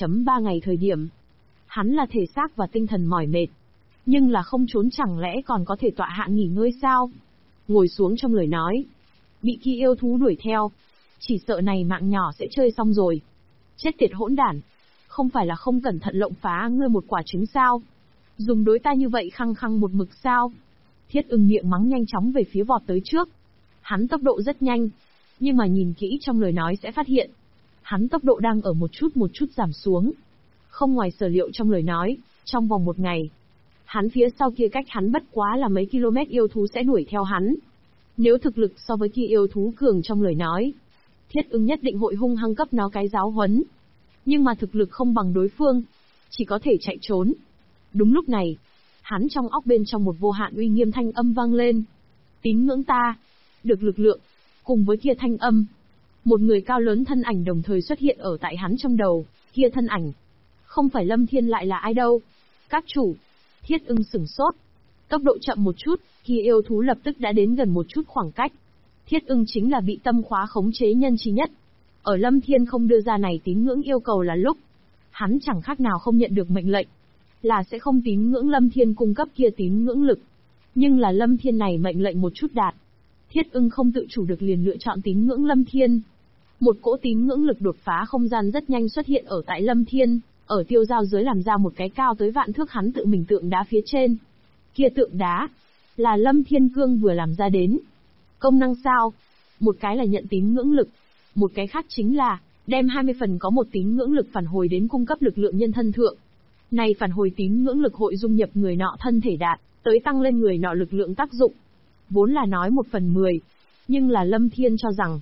3 ngày thời điểm. Hắn là thể xác và tinh thần mỏi mệt. Nhưng là không trốn chẳng lẽ còn có thể tọa hạ nghỉ ngơi sao? Ngồi xuống trong lời nói. Bị kia yêu thú đuổi theo. Chỉ sợ này mạng nhỏ sẽ chơi xong rồi. Chết tiệt hỗn đản. Không phải là không cẩn thận lộng phá ngươi một quả trứng sao? Dùng đối ta như vậy khăng khăng một mực sao? Thiết Ưng miệng mắng nhanh chóng về phía vọt tới trước. Hắn tốc độ rất nhanh. Nhưng mà nhìn kỹ trong lời nói sẽ phát hiện. Hắn tốc độ đang ở một chút giảm xuống. Không ngoài sở liệu trong lời nói, trong vòng 1 ngày. Hắn phía sau kia cách hắn bất quá là mấy km yêu thú sẽ đuổi theo hắn. Nếu thực lực so với kia yêu thú cường trong lời nói, Thiết Ưng nhất định hội hung hăng cấp nó cái giáo huấn. Nhưng mà thực lực không bằng đối phương, chỉ có thể chạy trốn. Đúng lúc này, hắn trong óc bên trong một vô hạn uy nghiêm thanh âm vang lên. Tín ngưỡng ta, được lực lượng. Cùng với kia thanh âm, một người cao lớn thân ảnh đồng thời xuất hiện ở tại hắn trong đầu. Kia thân ảnh, không phải Lâm Thiên lại là ai đâu. Các chủ. Thiết Ưng sửng sốt. Tốc độ chậm một chút, kia yêu thú lập tức đã đến gần một chút khoảng cách. Thiết Ưng chính là bị tâm khóa khống chế nhân chi nhất. Ở Lâm Thiên không đưa ra này tín ngưỡng yêu cầu là lúc, hắn chẳng khác nào không nhận được mệnh lệnh, là sẽ không tín ngưỡng Lâm Thiên cung cấp kia tín ngưỡng lực. Nhưng là Lâm Thiên này mệnh lệnh một chút đạt. Thiết Ưng không tự chủ được liền lựa chọn tín ngưỡng Lâm Thiên. Một cỗ tín ngưỡng lực đột phá không gian rất nhanh xuất hiện ở tại Lâm Thiên, ở tiêu giao giới làm ra một cái cao tới vạn thước hắn tự mình tượng đá phía trên. Kia tượng đá, là Lâm Thiên Cương vừa làm ra đến. Công năng sao? Một cái là nhận tín ngưỡng lực, một cái khác chính là đem 20 phần có một tín ngưỡng lực phản hồi đến cung cấp lực lượng nhân thân thượng. Này phản hồi tín ngưỡng lực hội dung nhập người nọ thân thể đạt, tới tăng lên người nọ lực lượng tác dụng. Vốn là nói 1/10, nhưng là Lâm Thiên cho rằng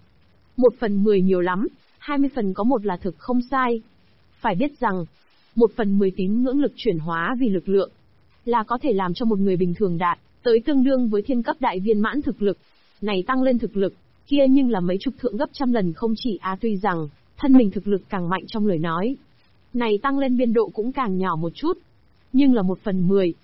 1/10 nhiều lắm, 20 phần có một là thực không sai. Phải biết rằng, 1/10 tín ngưỡng lực chuyển hóa vì lực lượng, là có thể làm cho một người bình thường đạt, tới tương đương với thiên cấp đại viên mãn thực lực. Này tăng lên thực lực, kia nhưng là mấy chục thượng gấp trăm lần không chỉ tuy rằng, thân mình thực lực càng mạnh trong lời nói. Này tăng lên biên độ cũng càng nhỏ một chút. Nhưng là 1/10,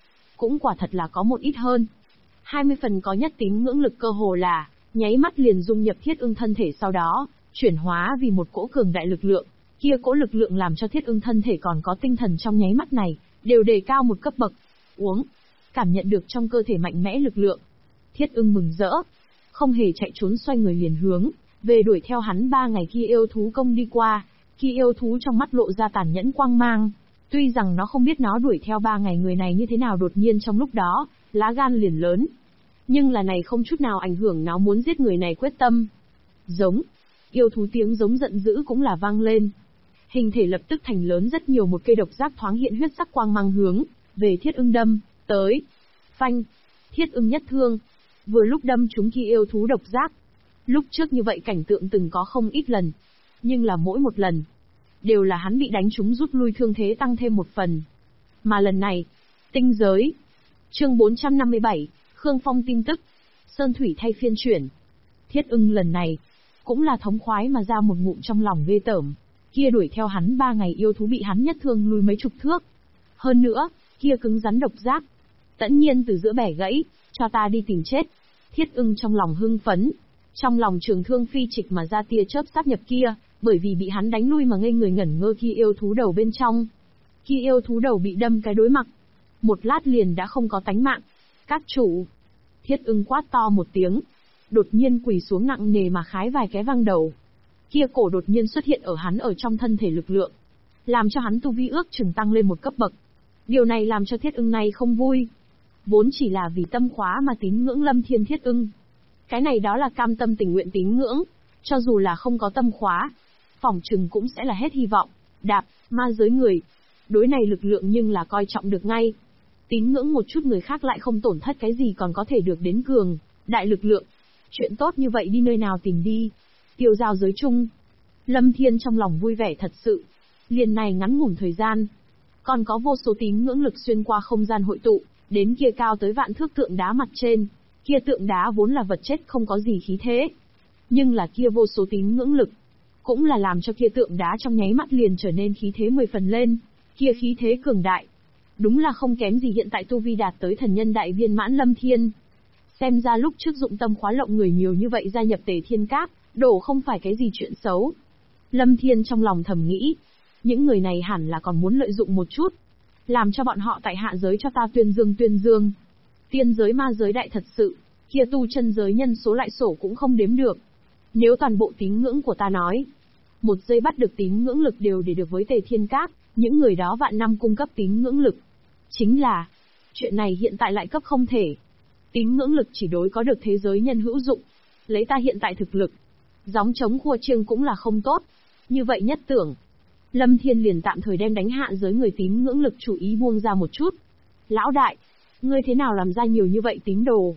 cũng quả thật là có một ít hơn. 20 phần có nhất tín ngưỡng lực cơ hồ là, nháy mắt liền dung nhập Thiết Ưng thân thể, sau đó, chuyển hóa vì một cỗ cường đại lực lượng. Kia cỗ lực lượng làm cho Thiết Ưng thân thể còn có tinh thần trong nháy mắt này, đều đề cao một cấp bậc. Uống. Cảm nhận được trong cơ thể mạnh mẽ lực lượng. Thiết Ưng mừng rỡ. Không hề chạy trốn, xoay người liền hướng về đuổi theo hắn 3 ngày kia yêu thú công đi qua. Kia yêu thú trong mắt lộ ra tàn nhẫn quang mang. Tuy rằng nó không biết nó đuổi theo 3 ngày người này như thế nào, đột nhiên trong lúc đó, lá gan liền lớn. Nhưng là này không chút nào ảnh hưởng nó muốn giết người này quyết tâm. Giống. Yêu thú tiếng giống giận dữ cũng là vang lên. Hình thể lập tức thành lớn rất nhiều, một cây độc giác thoáng hiện huyết sắc quang mang hướng về Thiết Ưng đâm tới. Phanh. Thiết Ưng nhất thương. Vừa lúc đâm trúng kia yêu thú độc giác. Lúc trước như vậy cảnh tượng từng có không ít lần. Nhưng là mỗi một lần, đều là hắn bị đánh trúng rút lui, thương thế tăng thêm một phần. Mà lần này, tinh giới. Chương 457, Khương Phong tin tức. Sơn thủy thay phiên chuyển. Thiết Ưng lần này, cũng là thống khoái mà ra một ngụm trong lòng ghê tởm. Kia đuổi theo hắn 3 ngày yêu thú bị hắn nhất thương lui mấy chục thước. Hơn nữa, kia cứng rắn độc giác. Tẫn nhiên từ giữa bẻ gãy, cho ta đi tìm chết. Thiết Ưng trong lòng hưng phấn. Trong lòng trường thương phi trịch mà ra tia chớp sáp nhập kia, bởi vì bị hắn đánh lui mà ngây người ngẩn ngơ kia yêu thú đầu bên trong. Kia yêu thú đầu bị đâm cái đối mặt. Một lát liền đã không có tánh mạng. Các chủ. Thiết Ưng quát to một tiếng. Đột nhiên quỳ xuống nặng nề mà khái vài cái văng đầu. Kia cổ đột nhiên xuất hiện ở hắn ở trong thân thể lực lượng. Làm cho hắn tu vi ước chừng tăng lên một cấp bậc. Điều này làm cho Thiết Ưng này không vui. Vốn chỉ là vì tâm khóa mà tín ngưỡng Lâm Thiên Thiết Ưng. Cái này đó là cam tâm tình nguyện tín ngưỡng. Cho dù là không có tâm khóa, phỏng chừng cũng sẽ là hết hy vọng. Đạp, ma giới người. Đối này lực lượng nhưng là coi trọng được ngay. Tín ngưỡng một chút người khác lại không tổn thất cái gì, còn có thể được đến cường đại lực lượng. Chuyện tốt như vậy đi nơi nào tìm đi. Tiêu giao giới chung. Lâm Thiên trong lòng vui vẻ thật sự. Liền này ngắn ngủn thời gian, còn có vô số tín ngưỡng lực xuyên qua không gian hội tụ, đến kia cao tới vạn thước tượng đá mặt trên. Kia tượng đá vốn là vật chất không có gì khí thế. Nhưng là kia vô số tín ngưỡng lực, cũng là làm cho kia tượng đá trong nháy mắt liền trở nên khí thế 10 phần lên. Kia khí thế cường đại. Đúng là không kém gì hiện tại tu vi đạt tới thần nhân đại viên mãn Lâm Thiên. Xem ra lúc trước dụng tâm khóa lộng người nhiều như vậy gia nhập Tề Thiên Các, đổ không phải cái gì chuyện xấu. Lâm Thiên trong lòng thầm nghĩ, những người này hẳn là còn muốn lợi dụng một chút, làm cho bọn họ tại hạ giới cho ta tuyên dương. Tiên giới ma giới đại thật sự, kia tu chân giới nhân số lại sổ cũng không đếm được. Nếu toàn bộ tín ngưỡng của ta nói, một giây bắt được tín ngưỡng lực đều để được với Tề Thiên Các, những người đó vạn năm cung cấp tín ngưỡng lực. Chính là, chuyện này hiện tại lại cấp không thể. Tín ngưỡng lực chỉ đối có được thế giới nhân hữu dụng. Lấy ta hiện tại thực lực, gióng trống khua chiêng cũng là không tốt. Như vậy nhất tưởng, Lâm Thiên liền tạm thời đem đánh hạ giới người tín ngưỡng lực chủ ý buông ra một chút. Lão đại, ngươi thế nào làm ra nhiều như vậy tín đồ?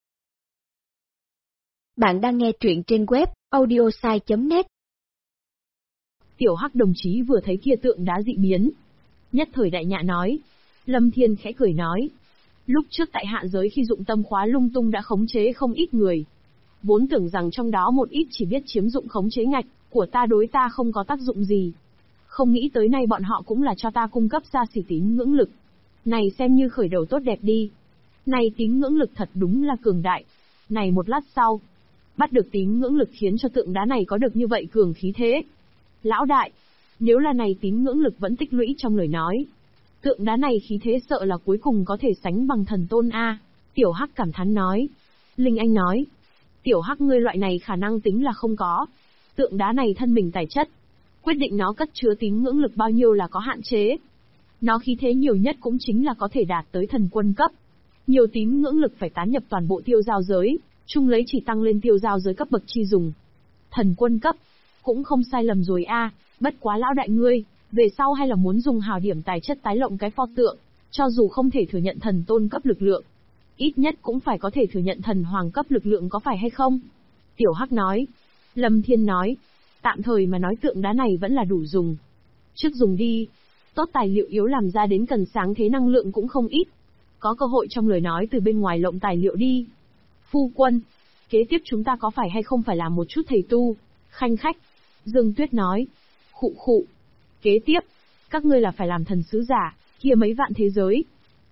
Bạn đang nghe truyện trên web audiosai.net. Tiểu Hắc đồng chí vừa thấy kia tượng đá dị biến, nhất thời đại nhạ nói. Lâm Thiên khẽ cười nói, lúc trước tại hạ giới khi dụng tâm khóa lung tung đã khống chế không ít người. Vốn tưởng rằng trong đó một ít chỉ biết chiếm dụng khống chế ngạch của ta, đối ta không có tác dụng gì. Không nghĩ tới nay bọn họ cũng là cho ta cung cấp ra xỉ tín ngưỡng lực. Này xem như khởi đầu tốt đẹp đi. Này tín ngưỡng lực thật đúng là cường đại. Này một lát sau, bắt được tín ngưỡng lực khiến cho tượng đá này có được như vậy cường khí thế. Lão đại, nếu là này tín ngưỡng lực vẫn tích lũy trong lời nói, tượng đá này khí thế sợ là cuối cùng có thể sánh bằng thần tôn A. Tiểu Hắc cảm thán nói. Linh Anh nói, Tiểu Hắc ngươi loại này khả năng tính là không có. Tượng đá này thân mình tài chất, quyết định nó cất chứa tín ngưỡng lực bao nhiêu là có hạn chế. Nó khí thế nhiều nhất cũng chính là có thể đạt tới thần quân cấp. Nhiều tín ngưỡng lực phải tán nhập toàn bộ tiêu giao giới, chung lấy chỉ tăng lên tiêu giao giới cấp bậc chi dùng. Thần quân cấp, cũng không sai lầm rồi a. Bất quá lão đại ngươi, về sau hay là muốn dùng hào điểm tài chất tái lộng cái pho tượng, cho dù không thể thừa nhận thần tôn cấp lực lượng, ít nhất cũng phải có thể thừa nhận thần hoàng cấp lực lượng, có phải hay không? Tiểu Hắc nói. Lâm Thiên nói, tạm thời mà nói tượng đá này vẫn là đủ dùng. Trước dùng đi, tốt tài liệu yếu làm ra đến cần sáng thế năng lượng cũng không ít. Có cơ hội trong lời nói từ bên ngoài lộng tài liệu đi. Phu quân, kế tiếp chúng ta có phải hay không phải làm một chút thầy tu, khanh khách. Dương Tuyết nói. Khụ khụ. Kế tiếp, các ngươi là phải làm thần sứ giả, kia mấy vạn thế giới.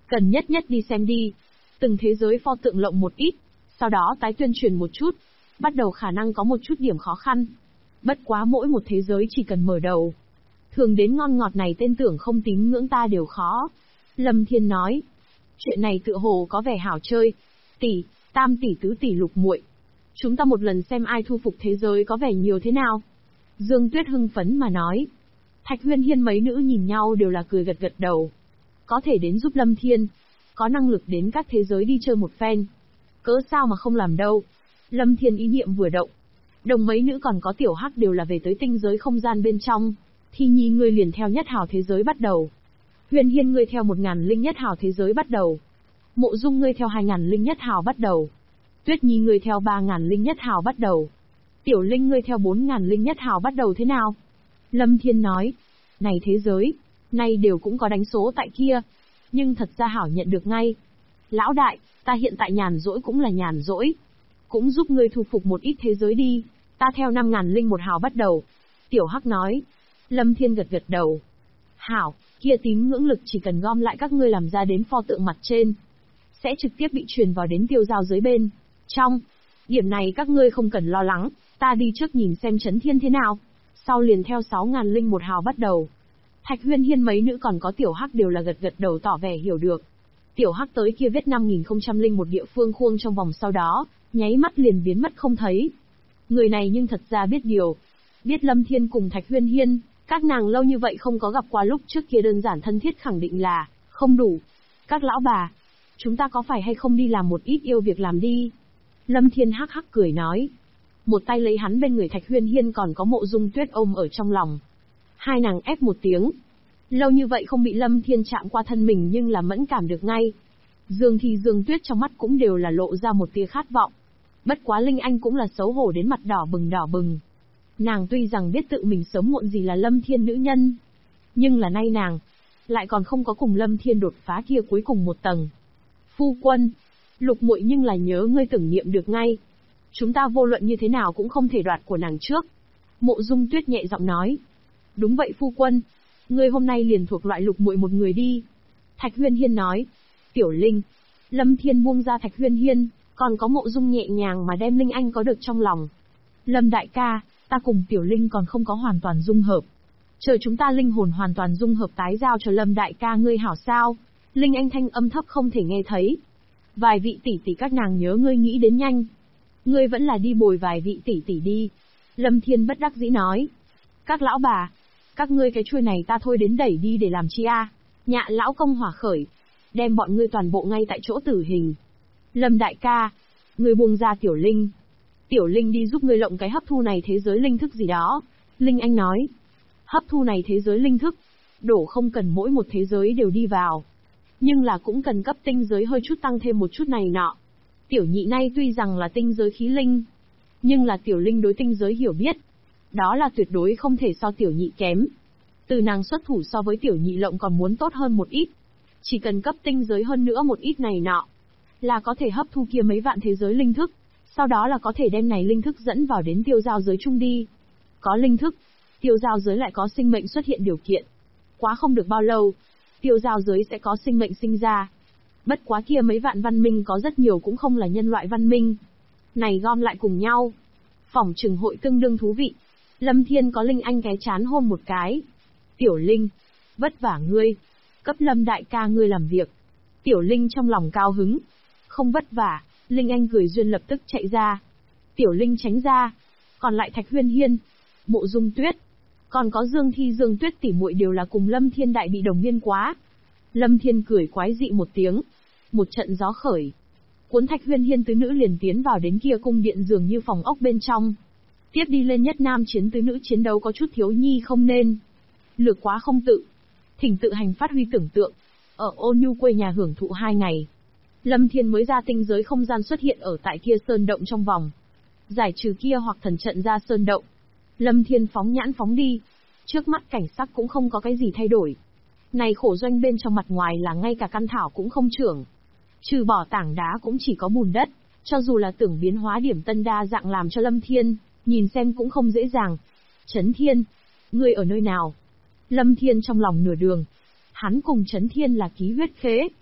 Cần nhất đi xem đi. Từng thế giới pho tượng lộng một ít, sau đó tái tuyên truyền một chút. Bắt đầu khả năng có một chút điểm khó khăn. Bất quá mỗi một thế giới chỉ cần mở đầu. Thường đến ngon ngọt này tên tưởng không tín ngưỡng ta đều khó. Lâm Thiên nói. Chuyện này tựa hồ có vẻ hảo chơi. Tỷ, tam tỷ tứ tỷ lục muội, chúng ta một lần xem ai thu phục thế giới có vẻ nhiều thế nào. Dương Tuyết hưng phấn mà nói. Thạch Huyên Hiên mấy nữ nhìn nhau đều là cười gật đầu. Có thể đến giúp Lâm Thiên, có năng lực đến các thế giới đi chơi một phen. Cớ sao mà không làm đâu. Lâm Thiên ý niệm vừa động. Đồng mấy nữ còn có Tiểu Hắc đều là về tới tinh giới không gian bên trong. Thi Nhi ngươi liền theo nhất hào thế giới bắt đầu. Huyền Hiên ngươi theo 1000 linh nhất hào thế giới bắt đầu. Mộ Dung ngươi theo 2000 linh nhất hào bắt đầu. Tuyết Nhi ngươi theo 3000 linh nhất hào bắt đầu. Tiểu Linh ngươi theo 4000 linh nhất hào bắt đầu thế nào? Lâm Thiên nói. Này thế giới, nay đều cũng có đánh số tại kia. Nhưng thật ra hảo nhận được ngay. Lão đại, ta hiện tại nhàn rỗi cũng là nhàn rỗi. Cũng giúp ngươi thu phục một ít thế giới đi. Ta theo 5000 linh một hào bắt đầu. Tiểu Hắc nói. Lâm Thiên gật đầu. Hảo, kia tín ngưỡng lực chỉ cần gom lại các ngươi làm ra đến pho tượng mặt trên. Sẽ trực tiếp bị truyền vào đến tiêu giao giới bên. Trong. Điểm này các ngươi không cần lo lắng. Ta đi trước nhìn xem Chấn Thiên thế nào. Sau liền theo 6000 linh một hào bắt đầu. Thạch Huyên Hiên mấy nữ còn có Tiểu Hắc đều là gật đầu tỏ vẻ hiểu được. Tiểu Hắc tới kia viết 5001 địa phương khuông trong vòng sau đó, nháy mắt liền biến mất không thấy. Người này nhưng thật ra biết điều. Biết Lâm Thiên cùng Thạch Huyên Hiên, các nàng lâu như vậy không có gặp qua lúc trước kia đơn giản thân thiết khẳng định là không đủ. Các lão bà, chúng ta có phải hay không đi làm một ít yêu việc làm đi? Lâm Thiên hắc hắc cười nói. Một tay lấy hắn bên người Thạch Huyên Hiên còn có Mộ Dung Tuyết ôm ở trong lòng. Hai nàng ép một tiếng. Lâu như vậy không bị Lâm Thiên chạm qua thân mình nhưng là mẫn cảm được ngay. Dương Dương Tuyết trong mắt cũng đều là lộ ra một tia khát vọng. Bất quá Linh Anh cũng là xấu hổ đến mặt đỏ bừng. Nàng tuy rằng biết tự mình sớm muộn gì là Lâm Thiên nữ nhân, nhưng là nay nàng lại còn không có cùng Lâm Thiên đột phá kia cuối cùng một tầng. Phu quân, Lục muội nhưng là nhớ ngươi tưởng niệm được ngay. Chúng ta vô luận như thế nào cũng không thể đoạt của nàng trước. Mộ Dung Tuyết nhẹ giọng nói. Đúng vậy phu quân, ngươi hôm nay liền thuộc loại Lục muội một người đi. Thạch Huyên Hiên nói. Tiểu Linh. Lâm Thiên buông ra Thạch Huyên Hiên, còn có Mộ Dung nhẹ nhàng mà đem Linh Anh có được trong lòng. Lâm đại ca, ta cùng Tiểu Linh còn không có hoàn toàn dung hợp. Chờ chúng ta linh hồn hoàn toàn dung hợp tái giao cho Lâm đại ca ngươi hảo sao? Linh Anh thanh âm thấp không thể nghe thấy. Vài vị tỷ tỷ các nàng nhớ ngươi nghĩ đến nhanh. Ngươi vẫn là đi bồi vài vị tỷ tỷ đi. Lâm Thiên bất đắc dĩ nói. Các lão bà, các ngươi cái chuôi này ta thôi đến đẩy đi để làm chi a? Nhạ lão công hỏa khởi, đem bọn ngươi toàn bộ ngay tại chỗ tử hình. Lâm đại ca, ngươi buông ra Tiểu Linh. Tiểu Linh đi giúp ngươi lộng cái hấp thu này thế giới linh thức gì đó. Linh Anh nói. Hấp thu này thế giới linh thức, đổ không cần mỗi một thế giới đều đi vào. Nhưng là cũng cần cấp tinh giới hơi chút tăng thêm một chút này nọ. Tiểu nhị nay tuy rằng là tinh giới khí linh, nhưng là Tiểu Linh đối tinh giới hiểu biết. Đó là tuyệt đối không thể so Tiểu nhị kém. Từ nàng xuất thủ so với Tiểu nhị lộng còn muốn tốt hơn một ít. Chỉ cần cấp tinh giới hơn nữa một ít này nọ, là có thể hấp thu kia mấy vạn thế giới linh thức. Sau đó là có thể đem này linh thức dẫn vào đến tiêu giao giới chung đi. Có linh thức, tiêu giao giới lại có sinh mệnh xuất hiện điều kiện. Quá không được bao lâu, tiêu giao giới sẽ có sinh mệnh sinh ra. Bất quá kia mấy vạn văn minh có rất nhiều cũng không là nhân loại văn minh. Này gom lại cùng nhau, phỏng chừng hội tương đương thú vị. Lâm Thiên có Linh Anh cái chán hôn một cái. Tiểu Linh, vất vả ngươi, cấp Lâm đại ca ngươi làm việc. Tiểu Linh trong lòng cao hứng. Không vất vả, Linh Anh cười duyên lập tức chạy ra. Tiểu Linh tránh ra. Còn lại Thạch Huyên Hiên, Mộ Dung Tuyết, còn có Dương Tuyết tỷ muội đều là cùng Lâm Thiên đại bị đồng nguyên quá. Lâm Thiên cười quái dị một tiếng. Một trận gió khởi. Cuốn Thạch Huyên Hiên tứ nữ liền tiến vào đến kia cung điện dường như phòng ốc bên trong. Tiếp đi lên nhất nam chiến tứ nữ chiến đấu có chút thiếu nhi không nên. Lược quá không tự. Thỉnh tự hành phát huy tưởng tượng. Ở Ôn Nhu quê nhà hưởng thụ 2 ngày. Lâm Thiên mới ra tinh giới không gian xuất hiện ở tại kia sơn động trong vòng. Giải trừ kia hoặc thần trận ra sơn động. Lâm Thiên phóng nhãn phóng đi. Trước mắt cảnh sắc cũng không có cái gì thay đổi. Này khổ doanh bên trong mặt ngoài là ngay cả căn thảo cũng không trưởng. Trừ bỏ tảng đá cũng chỉ có bùn đất, cho dù là tưởng biến hóa điểm tân đa dạng làm cho Lâm Thiên, nhìn xem cũng không dễ dàng. Chấn Thiên, ngươi ở nơi nào? Lâm Thiên trong lòng nửa đường. Hắn cùng Chấn Thiên là ký huyết khế.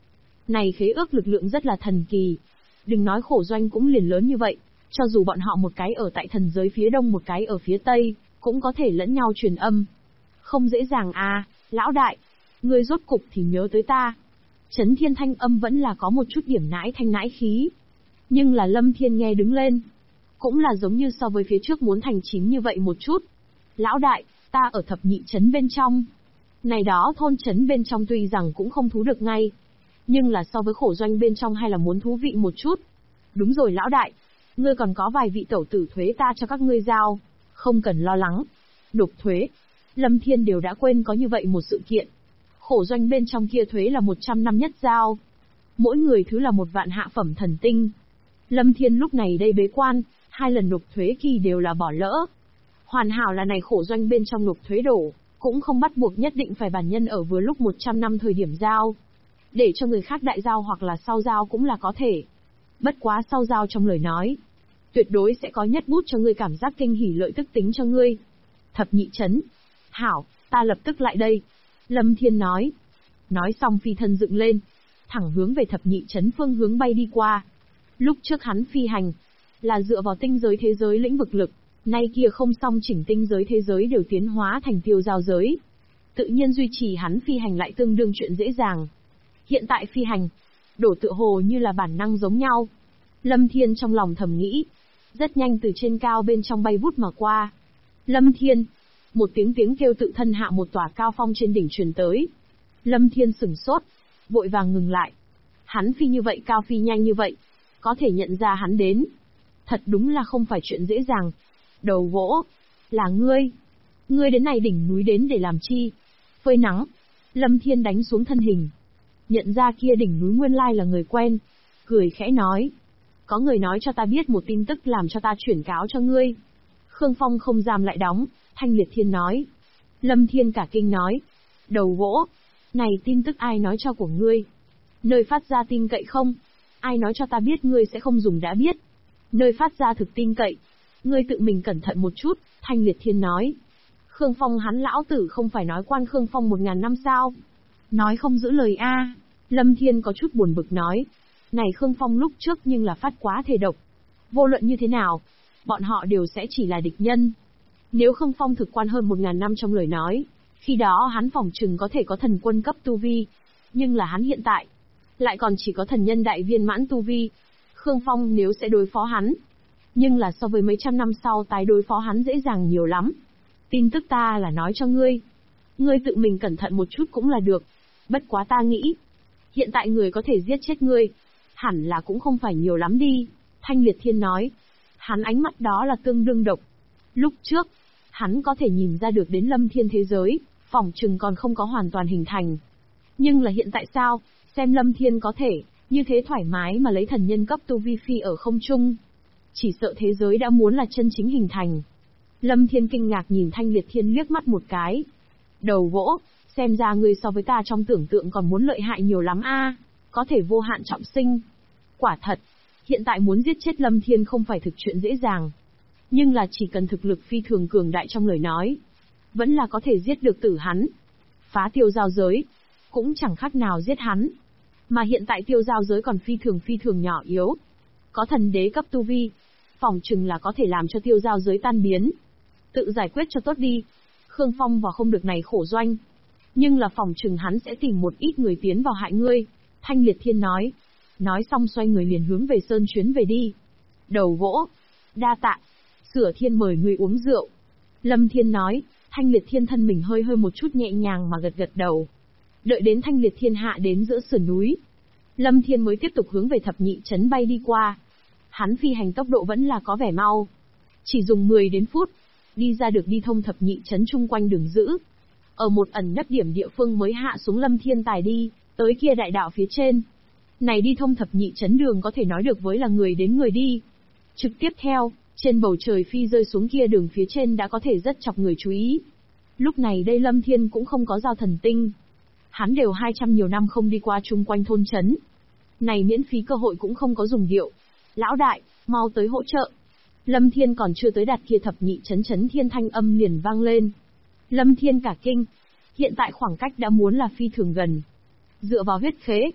Này khế ước lực lượng rất là thần kỳ. Đừng nói khổ doanh cũng liền lớn như vậy, cho dù bọn họ một cái ở tại thần giới phía đông một cái ở phía tây, cũng có thể lẫn nhau truyền âm. Không dễ dàng à, lão đại. Ngươi rốt cục thì nhớ tới ta. Chấn Thiên thanh âm vẫn là có một chút điểm nãi thanh nãi khí. Nhưng là Lâm Thiên nghe đứng lên. Cũng là giống như so với phía trước muốn thành chính như vậy một chút. Lão đại, ta ở thập nhị trấn bên trong. Này đó thôn trấn bên trong tuy rằng cũng không thú được ngay. Nhưng là so với khổ doanh bên trong hay là muốn thú vị một chút. Đúng rồi lão đại. Ngươi còn có vài vị tẩu tử thuế ta cho các ngươi giao. Không cần lo lắng. Nộp thuế. Lâm Thiên đều đã quên có như vậy một sự kiện. Khổ doanh bên trong kia thuế là 100 năm nhất giao. Mỗi người thứ là 1 vạn hạ phẩm thần tinh. Lâm Thiên lúc này đây bế quan, 2 lần nộp thuế kỳ đều là bỏ lỡ. Hoàn hảo là này khổ doanh bên trong nộp thuế đổ, cũng không bắt buộc nhất định phải bản nhân ở vừa lúc 100 năm thời điểm giao. Để cho người khác đại giao hoặc là sau giao cũng là có thể. Bất quá sau giao trong lời nói, tuyệt đối sẽ có nhất bút cho ngươi cảm giác kinh hỉ lợi tức tính cho ngươi. Thập nhị trấn. Hảo, ta lập tức lại đây. Lâm Thiên nói. Nói xong phi thân dựng lên, thẳng hướng về thập nhị trấn phương hướng bay đi qua. Lúc trước hắn phi hành, là dựa vào tinh giới thế giới lĩnh vực lực, nay kia không xong chỉnh tinh giới thế giới đều tiến hóa thành tiêu giao giới. Tự nhiên duy trì hắn phi hành lại tương đương chuyện dễ dàng. Hiện tại phi hành, đổ tựa hồ như là bản năng giống nhau. Lâm Thiên trong lòng thầm nghĩ, rất nhanh từ trên cao bên trong bay vút mà qua. Lâm Thiên, một tiếng kêu tự thân hạ một tòa cao phong trên đỉnh truyền tới. Lâm Thiên sửng sốt, vội vàng ngừng lại. Hắn phi như vậy cao phi nhanh như vậy, có thể nhận ra hắn đến. Thật đúng là không phải chuyện dễ dàng. Đầu gỗ, là ngươi. Ngươi đến này đỉnh núi đến để làm chi? Phơi nắng. Lâm Thiên đánh xuống thân hình. Nhận ra kia đỉnh núi nguyên lai là người quen. Cười khẽ nói. Có người nói cho ta biết một tin tức làm cho ta chuyển cáo cho ngươi. Khương Phong không dám lại đóng, Thanh Liệt Thiên nói. Lâm Thiên cả kinh nói. Đầu gỗ. Này tin tức ai nói cho của ngươi? Nơi phát ra tin cậy không? Ai nói cho ta biết ngươi sẽ không dùng đã biết? Nơi phát ra thực tin cậy. Ngươi tự mình cẩn thận một chút, Thanh Liệt Thiên nói. Khương Phong hắn lão tử không phải nói quan Khương Phong 1000 năm sao? Nói không giữ lời a. Lâm Thiên có chút buồn bực nói. Này Khương Phong lúc trước nhưng là phát quá thể độc. Vô luận như thế nào, bọn họ đều sẽ chỉ là địch nhân. Nếu Khương Phong thực quan hơn 1000 năm trong lời nói, khi đó hắn phỏng chừng có thể có thần quân cấp tu vi. Nhưng là hắn hiện tại, lại còn chỉ có thần nhân đại viên mãn tu vi. Khương Phong nếu sẽ đối phó hắn, nhưng là so với mấy trăm năm sau tái đối phó hắn dễ dàng nhiều lắm. Tin tức ta là nói cho ngươi. Ngươi tự mình cẩn thận một chút cũng là được. Bất quá ta nghĩ, hiện tại người có thể giết chết ngươi, hẳn là cũng không phải nhiều lắm đi. Thanh Liệt Thiên nói. Hắn ánh mắt đó là tương đương độc. Lúc trước, hắn có thể nhìn ra được đến Lâm Thiên thế giới, phỏng chừng còn không có hoàn toàn hình thành. Nhưng là hiện tại sao, xem Lâm Thiên có thể, như thế thoải mái mà lấy thần nhân cấp tu vi phi ở không trung. Chỉ sợ thế giới đã muốn là chân chính hình thành. Lâm Thiên kinh ngạc nhìn Thanh Liệt Thiên liếc mắt một cái. Đầu gỗ, xem ra ngươi so với ta trong tưởng tượng còn muốn lợi hại nhiều lắm a, có thể vô hạn trọng sinh. Quả thật, hiện tại muốn giết chết Lâm Thiên không phải thực chuyện dễ dàng. Nhưng là chỉ cần thực lực phi thường cường đại trong lời nói, vẫn là có thể giết được tử hắn. Phá tiêu giao giới, cũng chẳng khác nào giết hắn. Mà hiện tại tiêu giao giới còn phi thường nhỏ yếu. Có thần đế cấp tu vi, phỏng chừng là có thể làm cho tiêu giao giới tan biến. Tự giải quyết cho tốt đi. Khương Phong vào không được này khổ doanh. Nhưng là phỏng chừng hắn sẽ tìm một ít người tiến vào hại ngươi. Thanh Liệt Thiên nói. Nói xong xoay người liền hướng về sơn chuyến về đi. Đầu gỗ. Đa tạ. Sửa Thiên mời ngươi uống rượu. Lâm Thiên nói. Thanh Liệt Thiên thân mình hơi một chút nhẹ nhàng mà gật đầu. Đợi đến Thanh Liệt Thiên hạ đến giữa sườn núi, Lâm Thiên mới tiếp tục hướng về thập nhị trấn bay đi qua. Hắn phi hành tốc độ vẫn là có vẻ mau. Chỉ dùng 10 đến phút, đi ra được đi thông thập nhị trấn chung quanh đường giữ. Ở một ẩn nấp điểm địa phương mới hạ xuống Lâm Thiên tài đi, tới kia đại đạo phía trên. Này đi thông thập nhị trấn đường có thể nói được với là người đến người đi. Trực tiếp theo, trên bầu trời phi rơi xuống kia đường phía trên đã có thể rất chọc người chú ý. Lúc này đây Lâm Thiên cũng không có giao thần tinh. Hắn đều 200 nhiều năm không đi qua chung quanh thôn trấn. Này miễn phí cơ hội cũng không có dùng điệu. Lão đại, mau tới hỗ trợ. Lâm Thiên còn chưa tới đạt kia thập nhị trấn Chấn Thiên thanh âm liền vang lên. Lâm Thiên cả kinh. Hiện tại khoảng cách đã muốn là phi thường gần. Dựa vào huyết khế,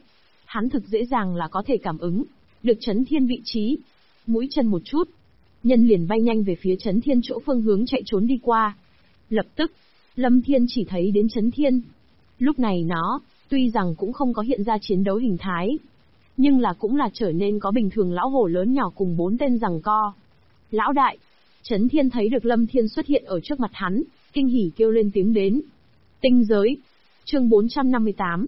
Hắn thực dễ dàng là có thể cảm ứng được Chấn Thiên vị trí. Mũi chân một chút, nhân liền bay nhanh về phía Chấn Thiên chỗ phương hướng chạy trốn đi qua. Lập tức, Lâm Thiên chỉ thấy đến Chấn Thiên. Lúc này nó, tuy rằng cũng không có hiện ra chiến đấu hình thái, nhưng là cũng là trở nên có bình thường lão hổ lớn nhỏ cùng 4 tên giằng co. Lão đại! Chấn Thiên thấy được Lâm Thiên xuất hiện ở trước mặt hắn, kinh hỉ kêu lên tiếng đến. Tinh giới. Chương 458.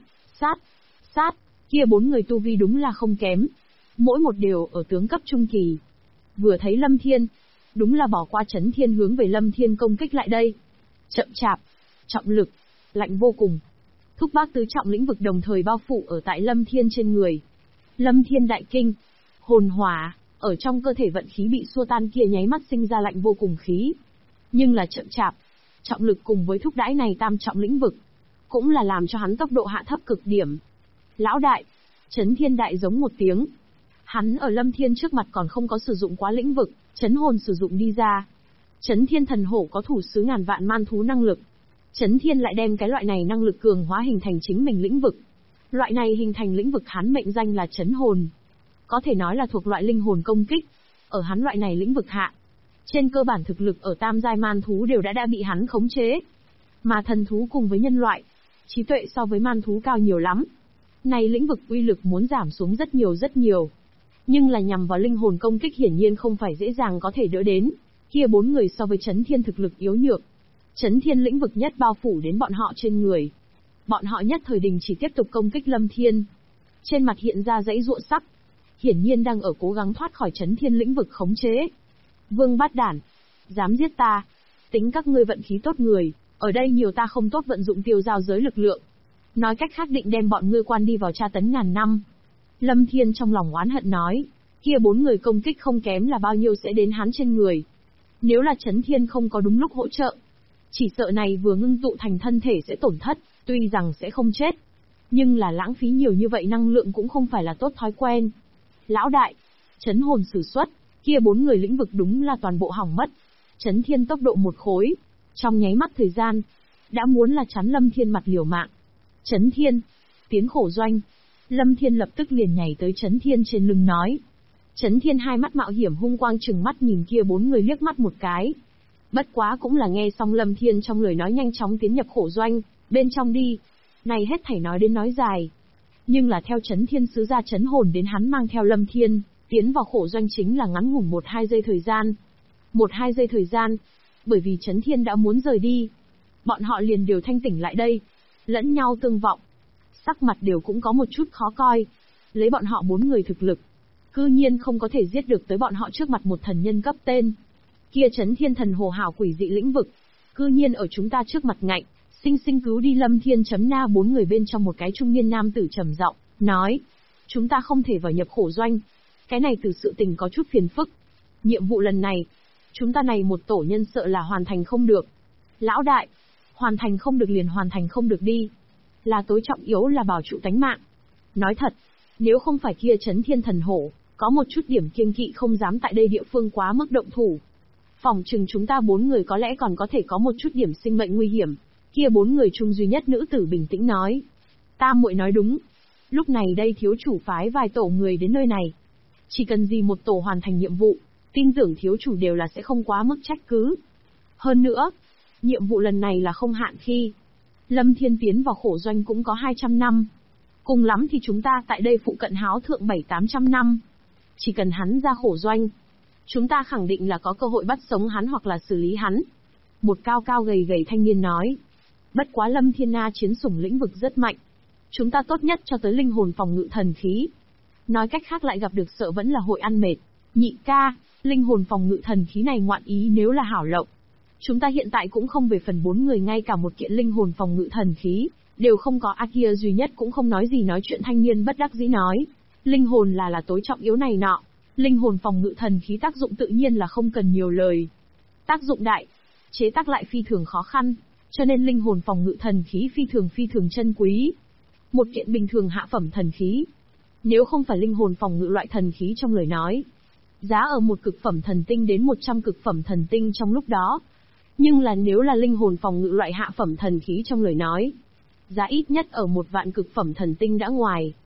Sát. Kia 4 người tu vi đúng là không kém. Mỗi một đều ở tướng cấp trung kỳ. Vừa thấy Lâm Thiên, đúng là bỏ qua Chấn Thiên hướng về Lâm Thiên công kích lại đây. Chậm chạp, trọng lực, lạnh vô cùng. Thúc bác tứ trọng lĩnh vực đồng thời bao phủ ở tại Lâm Thiên trên người. Lâm Thiên đại kinh, hồn hỏa, ở trong cơ thể vận khí bị xua tan kia nháy mắt sinh ra lạnh vô cùng khí. Nhưng là chậm chạp, trọng lực cùng với thúc đãi này tam trọng lĩnh vực, cũng là làm cho hắn tốc độ hạ thấp cực điểm. Lão đại! Chấn Thiên đại giống một tiếng. Hắn ở Lâm Thiên trước mặt còn không có sử dụng quá lĩnh vực, chấn hồn sử dụng đi ra. Chấn Thiên thần hổ có thủ sứ ngàn vạn man thú năng lực. Chấn Thiên lại đem cái loại này năng lực cường hóa hình thành chính mình lĩnh vực. Loại này hình thành lĩnh vực hắn mệnh danh là chấn hồn. Có thể nói là thuộc loại linh hồn công kích. Ở hắn loại này lĩnh vực hạ, trên cơ bản thực lực ở tam giai man thú đều đã bị hắn khống chế. Mà thần thú cùng với nhân loại, trí tuệ so với man thú cao nhiều lắm. Này lĩnh vực uy lực muốn giảm xuống rất nhiều. Nhưng là nhằm vào linh hồn công kích hiển nhiên không phải dễ dàng có thể đỡ đến. Kia 4 người so với Chấn Thiên thực lực yếu nhược. Chấn Thiên lĩnh vực nhất bao phủ đến bọn họ trên người. Bọn họ nhất thời đình chỉ tiếp tục công kích Lâm Thiên. Trên mặt hiện ra dãy ruộng sắc. Hiển nhiên đang ở cố gắng thoát khỏi Chấn Thiên lĩnh vực khống chế. Vương bát đản, dám giết ta. Tính các ngươi vận khí tốt người, ở đây nhiều ta không tốt vận dụng tiêu giao giới lực lượng. Nói cách khác định đem bọn ngươi quan đi vào tra tấn ngàn năm. Lâm Thiên trong lòng oán hận nói, kia 4 người công kích không kém là bao nhiêu sẽ đến hắn trên người. Nếu là Chấn Thiên không có đúng lúc hỗ trợ, chỉ sợ này vừa ngưng tụ thành thân thể sẽ tổn thất, tuy rằng sẽ không chết. Nhưng là lãng phí nhiều như vậy năng lượng cũng không phải là tốt thói quen. Lão đại! Chấn hồn sử xuất, kia 4 người lĩnh vực đúng là toàn bộ hỏng mất. Chấn Thiên tốc độ một khối, trong nháy mắt thời gian, đã muốn là chắn Lâm Thiên mặt liều mạng. Chấn Thiên! Tiến khổ doanh! Lâm Thiên lập tức liền nhảy tới Chấn Thiên trên lưng nói. Chấn Thiên hai mắt mạo hiểm hung quang trừng mắt nhìn kia 4 người liếc mắt một cái. Bất quá cũng là nghe xong Lâm Thiên trong lời nói nhanh chóng tiến nhập khổ doanh, bên trong đi. Này hết thảy nói đến nói dài. Nhưng là theo Chấn Thiên sứ ra chấn hồn đến hắn mang theo Lâm Thiên, tiến vào khổ doanh chính là ngắn ngủn 1-2 giây thời gian. 1-2 giây thời gian, bởi vì Chấn Thiên đã muốn rời đi. Bọn họ liền đều thanh tỉnh lại đây, lẫn nhau tương vọng. Sắc mặt đều cũng có một chút khó coi. Lấy bọn họ 4 người thực lực, cư nhiên không có thể giết được tới bọn họ trước mặt một thần nhân cấp tên. Kia Chấn Thiên thần hồ hảo quỷ dị lĩnh vực, cư nhiên ở chúng ta trước mặt ngạnh, sinh cứu đi Lâm Thiên chấm na 4 người bên trong một cái trung niên nam tử trầm giọng nói, chúng ta không thể vào nhập khổ doanh. Cái này từ sự tình có chút phiền phức. Nhiệm vụ lần này, chúng ta này một tổ nhân sợ là hoàn thành không được. Lão đại, hoàn thành không được liền hoàn thành không được đi. Là tối trọng yếu là bảo trụ tánh mạng. Nói thật, nếu không phải kia Chấn Thiên thần hổ, có một chút điểm kiêng kỵ không dám tại đây địa phương quá mức động thủ. Phòng chừng chúng ta 4 người có lẽ còn có thể có một chút điểm sinh mệnh nguy hiểm. Kia 4 người chung duy nhất nữ tử bình tĩnh nói. Tam muội nói đúng. Lúc này đây thiếu chủ phái vài tổ người đến nơi này. Chỉ cần gì một tổ hoàn thành nhiệm vụ, tin tưởng thiếu chủ đều là sẽ không quá mức trách cứ. Hơn nữa, nhiệm vụ lần này là không hạn khi. Lâm Thiên tiến vào khổ doanh cũng có 200 năm. Cùng lắm thì chúng ta tại đây phụ cận háo thượng 700-800 năm. Chỉ cần hắn ra khổ doanh, chúng ta khẳng định là có cơ hội bắt sống hắn hoặc là xử lý hắn. Một cao cao gầy gầy thanh niên nói. Bất quá Lâm Thiên Na chiến sủng lĩnh vực rất mạnh. Chúng ta tốt nhất cho tới linh hồn phòng ngự thần khí. Nói cách khác lại gặp được sợ vẫn là hội ăn mệt. Nhị ca, linh hồn phòng ngự thần khí này ngoạn ý nếu là hảo lộng. Chúng ta hiện tại cũng không về phần 4 người ngay cả một kiện linh hồn phòng ngự thần khí, đều không có. Kia duy nhất cũng không nói gì nói chuyện thanh niên bất đắc dĩ nói. Linh hồn là tối trọng yếu này nọ. Linh hồn phòng ngự thần khí tác dụng tự nhiên là không cần nhiều lời. Tác dụng đại, chế tác lại phi thường khó khăn, cho nên linh hồn phòng ngự thần khí phi thường chân quý. Một kiện bình thường hạ phẩm thần khí, nếu không phải linh hồn phòng ngự loại thần khí trong lời nói, giá ở một cực phẩm thần tinh đến 100 cực phẩm thần tinh trong lúc đó. Nhưng là nếu là linh hồn phòng ngự loại hạ phẩm thần khí trong lời nói, giá ít nhất ở 1 vạn cực phẩm thần tinh đã ngoài.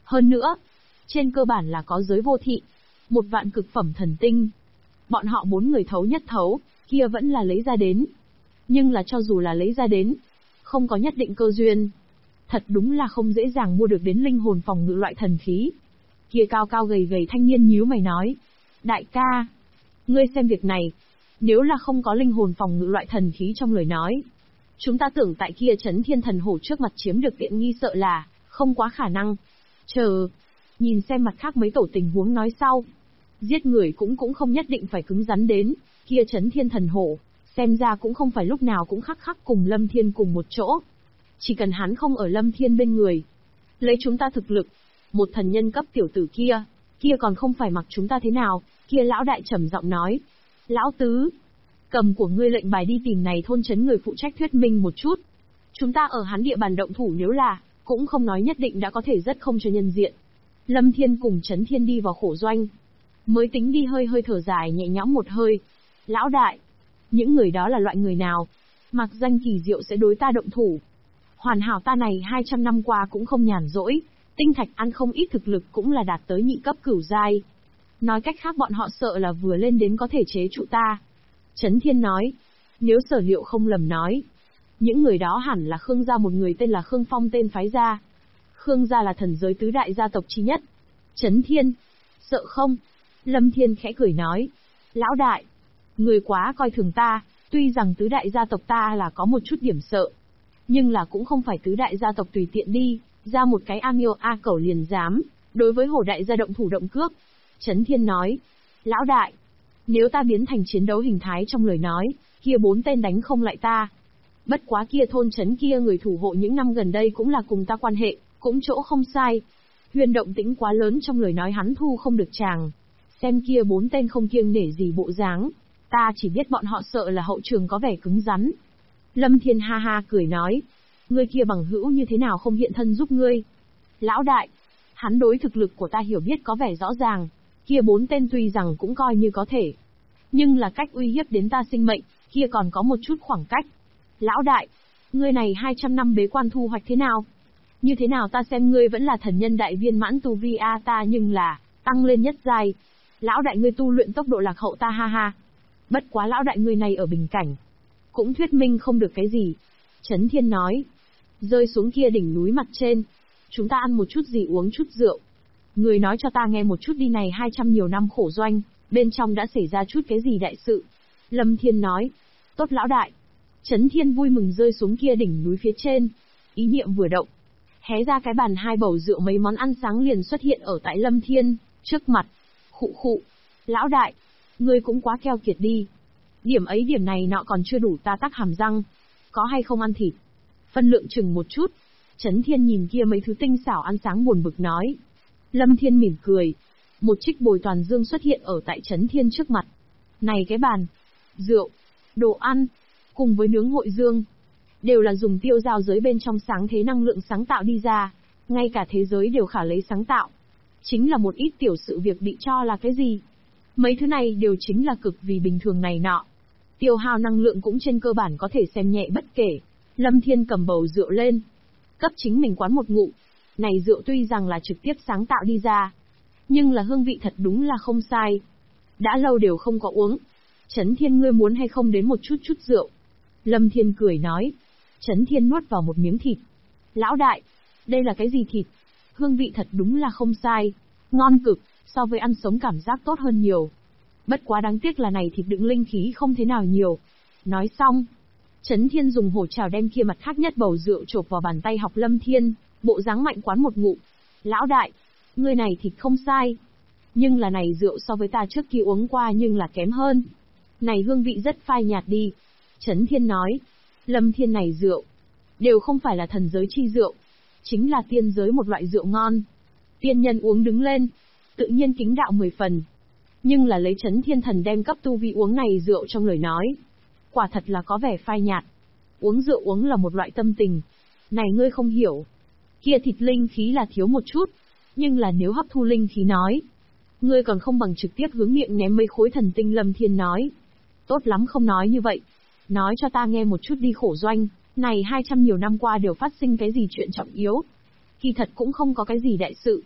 Hơn nữa, trên cơ bản là có giới vô thị, một vạn cực phẩm thần tinh. Bọn họ 4 người thấu nhất thấu, kia vẫn là lấy ra đến. Nhưng là cho dù là lấy ra đến, không có nhất định cơ duyên. Thật đúng là không dễ dàng mua được đến linh hồn phòng ngự loại thần khí. Kia cao cao gầy gầy thanh niên nhíu mày nói. Đại ca, ngươi xem việc này, nếu là không có linh hồn phòng ngự loại thần khí trong lời nói, chúng ta tưởng tại kia Chấn Thiên Thần Hổ trước mặt chiếm được tiện nghi sợ là không quá khả năng. Chờ, nhìn xem mặt khác mấy tổ tình huống nói sau. Giết người cũng không nhất định phải cứng rắn đến, kia Chấn Thiên Thần Hổ, xem ra cũng không phải lúc nào cũng khắc khắc cùng Lâm Thiên cùng một chỗ. Chỉ cần hắn không ở Lâm Thiên bên người, lấy chúng ta thực lực, một thần nhân cấp tiểu tử kia còn không phải mặc chúng ta thế nào. Kia lão đại trầm giọng nói. Lão tứ, cầm của ngươi lệnh bài đi tìm này thôn trấn người phụ trách thuyết minh một chút. Chúng ta ở hắn địa bàn động thủ nếu là, cũng không nói nhất định đã có thể rất không cho nhân diện. Lâm Thiên cùng Chấn Thiên đi vào khổ doanh. Mới tính đi hơi thở dài nhẹ nhõm một hơi. Lão đại, những người đó là loại người nào? Mặc danh kỳ diệu sẽ đối ta động thủ. Hoàn hảo ta này 200 năm qua cũng không nhàn rỗi, tinh thạch ăn không ít thực lực cũng là đạt tới nhị cấp cửu giai. Nói cách khác bọn họ sợ là vừa lên đến có thể chế trụ ta. Chấn Thiên nói, nếu sở liệu không lầm nói, những người đó hẳn là Khương gia một người tên là Khương Phong tên phái gia. Khương gia là thần giới tứ đại gia tộc chi nhất. Chấn Thiên, sợ không? Lâm Thiên khẽ cười nói, lão đại, người quá coi thường ta, tuy rằng tứ đại gia tộc ta là có một chút điểm sợ, nhưng là cũng không phải tứ đại gia tộc tùy tiện đi, ra một cái A Miêu A Cẩu liền dám, đối với Hổ đại gia động thủ động cước. Chấn Thiên nói, lão đại, nếu ta biến thành chiến đấu hình thái trong lời nói, kia 4 tên đánh không lại ta. Bất quá kia thôn trấn kia người thủ hộ những năm gần đây cũng là cùng ta quan hệ, cũng chỗ không sai. Huyền động tĩnh quá lớn trong lời nói hắn thu không được chàng. Xem kia 4 tên không kiêng nể gì bộ dáng, ta chỉ biết bọn họ sợ là hậu trường có vẻ cứng rắn. Lâm Thiên ha ha cười nói, ngươi kia bằng hữu như thế nào không hiện thân giúp ngươi? Lão đại, hắn đối thực lực của ta hiểu biết có vẻ rõ ràng, kia 4 tên tuy rằng cũng coi như có thể, nhưng là cách uy hiếp đến ta sinh mệnh, kia còn có một chút khoảng cách. Lão đại, ngươi này 200 năm bế quan thu hoạch thế nào? Như thế nào ta xem ngươi vẫn là thần nhân đại viên mãn tu vi a ta nhưng là tăng lên nhất giai. Lão đại ngươi tu luyện tốc độ lạc hậu ta ha ha. Bất quá lão đại ngươi này ở bình cảnh, cũng thuyết minh không được cái gì. Chấn Thiên nói, rơi xuống kia đỉnh núi mặt trên, chúng ta ăn một chút gì uống chút rượu. Người nói cho ta nghe một chút đi này 200 nhiều năm khổ doanh, bên trong đã xảy ra chút cái gì đại sự. Lâm Thiên nói, tốt lão đại. Chấn Thiên vui mừng rơi xuống kia đỉnh núi phía trên. Ý niệm vừa động, hé ra cái bàn 2 bầu rượu mấy món ăn sáng liền xuất hiện ở tại Lâm Thiên, trước mặt. Khụ khụ, lão đại, ngươi cũng quá keo kiệt đi. Điểm ấy điểm này nọ còn chưa đủ ta tắc hàm răng. Có hay không ăn thịt? Phân lượng chừng một chút. Chấn Thiên nhìn kia mấy thứ tinh xảo ăn sáng buồn bực nói. Lâm Thiên mỉm cười. Một trích bồi toàn dương xuất hiện ở tại Chấn Thiên trước mặt. Này cái bàn, rượu, đồ ăn, cùng với nướng hội dương, đều là dùng tiêu giao giới bên trong sáng thế năng lượng sáng tạo đi ra. Ngay cả thế giới đều khả lấy sáng tạo. Chính là một ít tiểu sự việc bị cho là cái gì. Mấy thứ này đều chính là cực vì bình thường này nọ. Tiêu hao năng lượng cũng trên cơ bản có thể xem nhẹ bất kể. Lâm Thiên cầm bầu rượu lên, cấp chính mình quán một ngụm. Này rượu tuy rằng là trực tiếp sáng tạo đi ra, nhưng là hương vị thật đúng là không sai. Đã lâu đều không có uống. Chấn Thiên ngươi muốn hay không đến một chút rượu? Lâm Thiên cười nói. Chấn Thiên nuốt vào một miếng thịt. Lão đại, đây là cái gì thịt? Hương vị thật đúng là không sai. Ngon cực, so với ăn sống cảm giác tốt hơn nhiều. Bất quá đáng tiếc là này thịt đựng linh khí không thế nào nhiều. Nói xong, Chấn Thiên dùng hổ trào đem kia mặt khác nhất bầu rượu chộp vào bàn tay học Lâm Thiên, bộ dáng mạnh quán một ngụm. Lão đại, ngươi này thịt không sai. Nhưng là này rượu so với ta trước kia uống qua nhưng là kém hơn. Này hương vị rất phai nhạt đi. Chấn Thiên nói, Lâm Thiên này rượu, đều không phải là thần giới chi rượu, chính là tiên giới một loại rượu ngon. Tiên nhân uống đứng lên, tự nhiên kính đạo 10 phần. Nhưng là lấy Chấn Thiên thần đem cấp tu vi uống này rượu trong lời nói, quả thật là có vẻ phai nhạt. Uống rượu uống là một loại tâm tình. Này ngươi không hiểu. Kia thịt linh khí là thiếu một chút, nhưng là nếu hấp thu linh khí nói, ngươi còn không bằng trực tiếp hướng miệng ném mấy khối thần tinh. Lâm Thiên nói. Tốt lắm không nói như vậy. Nói cho ta nghe một chút đi khổ doanh, này 200 nhiều năm qua đều phát sinh cái gì chuyện trọng yếu. Kỳ thật cũng không có cái gì đại sự,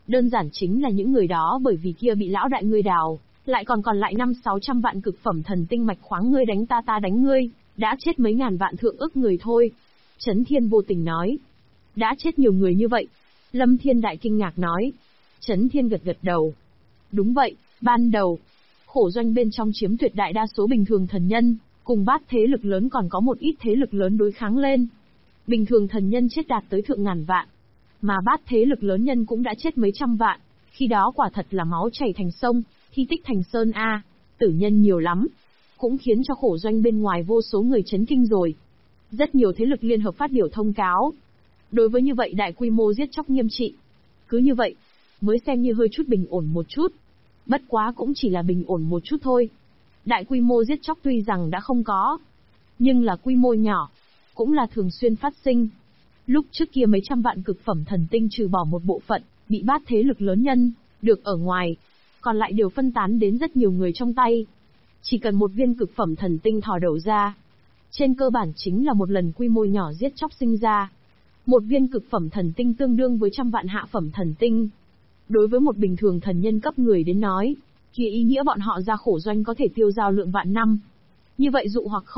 Đơn giản chính là những người đó bởi vì kia bị lão đại ngươi đào, lại còn lại 500-600 vạn cực phẩm thần tinh mạch khoáng, ngươi đánh ta, ta đánh ngươi, đã chết mấy ngàn vạn thượng ức người thôi. Chấn Thiên vô tình nói. Đã chết nhiều người như vậy. Lâm Thiên Đại kinh ngạc nói. Chấn Thiên gật gật đầu. Đúng vậy, ban đầu, khổ doanh bên trong chiếm tuyệt đại đa số bình thường thần nhân, cùng bát thế lực lớn còn có một ít thế lực lớn đối kháng lên. Bình thường thần nhân chết đạt tới thượng ngàn vạn, mà bát thế lực lớn nhân cũng đã chết mấy trăm vạn, khi đó quả thật là máu chảy thành sông, thi tích thành sơn a, tử nhân nhiều lắm, cũng khiến cho khổ doanh bên ngoài vô số người chấn kinh rồi. Rất nhiều thế lực liên hợp phát biểu thông cáo. Đối với như vậy đại quy mô giết chóc nghiêm trị. Cứ như vậy, mới xem như hơi chút bình ổn một chút. Bất quá cũng chỉ là bình ổn một chút thôi. Đại quy mô giết chóc tuy rằng đã không có, nhưng là quy mô nhỏ, cũng là thường xuyên phát sinh. Lúc trước kia mấy trăm vạn cực phẩm thần tinh trừ bỏ một bộ phận, bị bát thế lực lớn nhân, được ở ngoài, còn lại đều phân tán đến rất nhiều người trong tay. Chỉ cần một viên cực phẩm thần tinh thò đầu ra, trên cơ bản chính là một lần quy mô nhỏ giết chóc sinh ra. Một viên cực phẩm thần tinh tương đương với trăm vạn hạ phẩm thần tinh. Đối với một bình thường thần nhân cấp người đến nói, kia ý nghĩa bọn họ ra khổ doanh có thể tiêu dao lượng vạn năm. Như vậy dụ hoặc không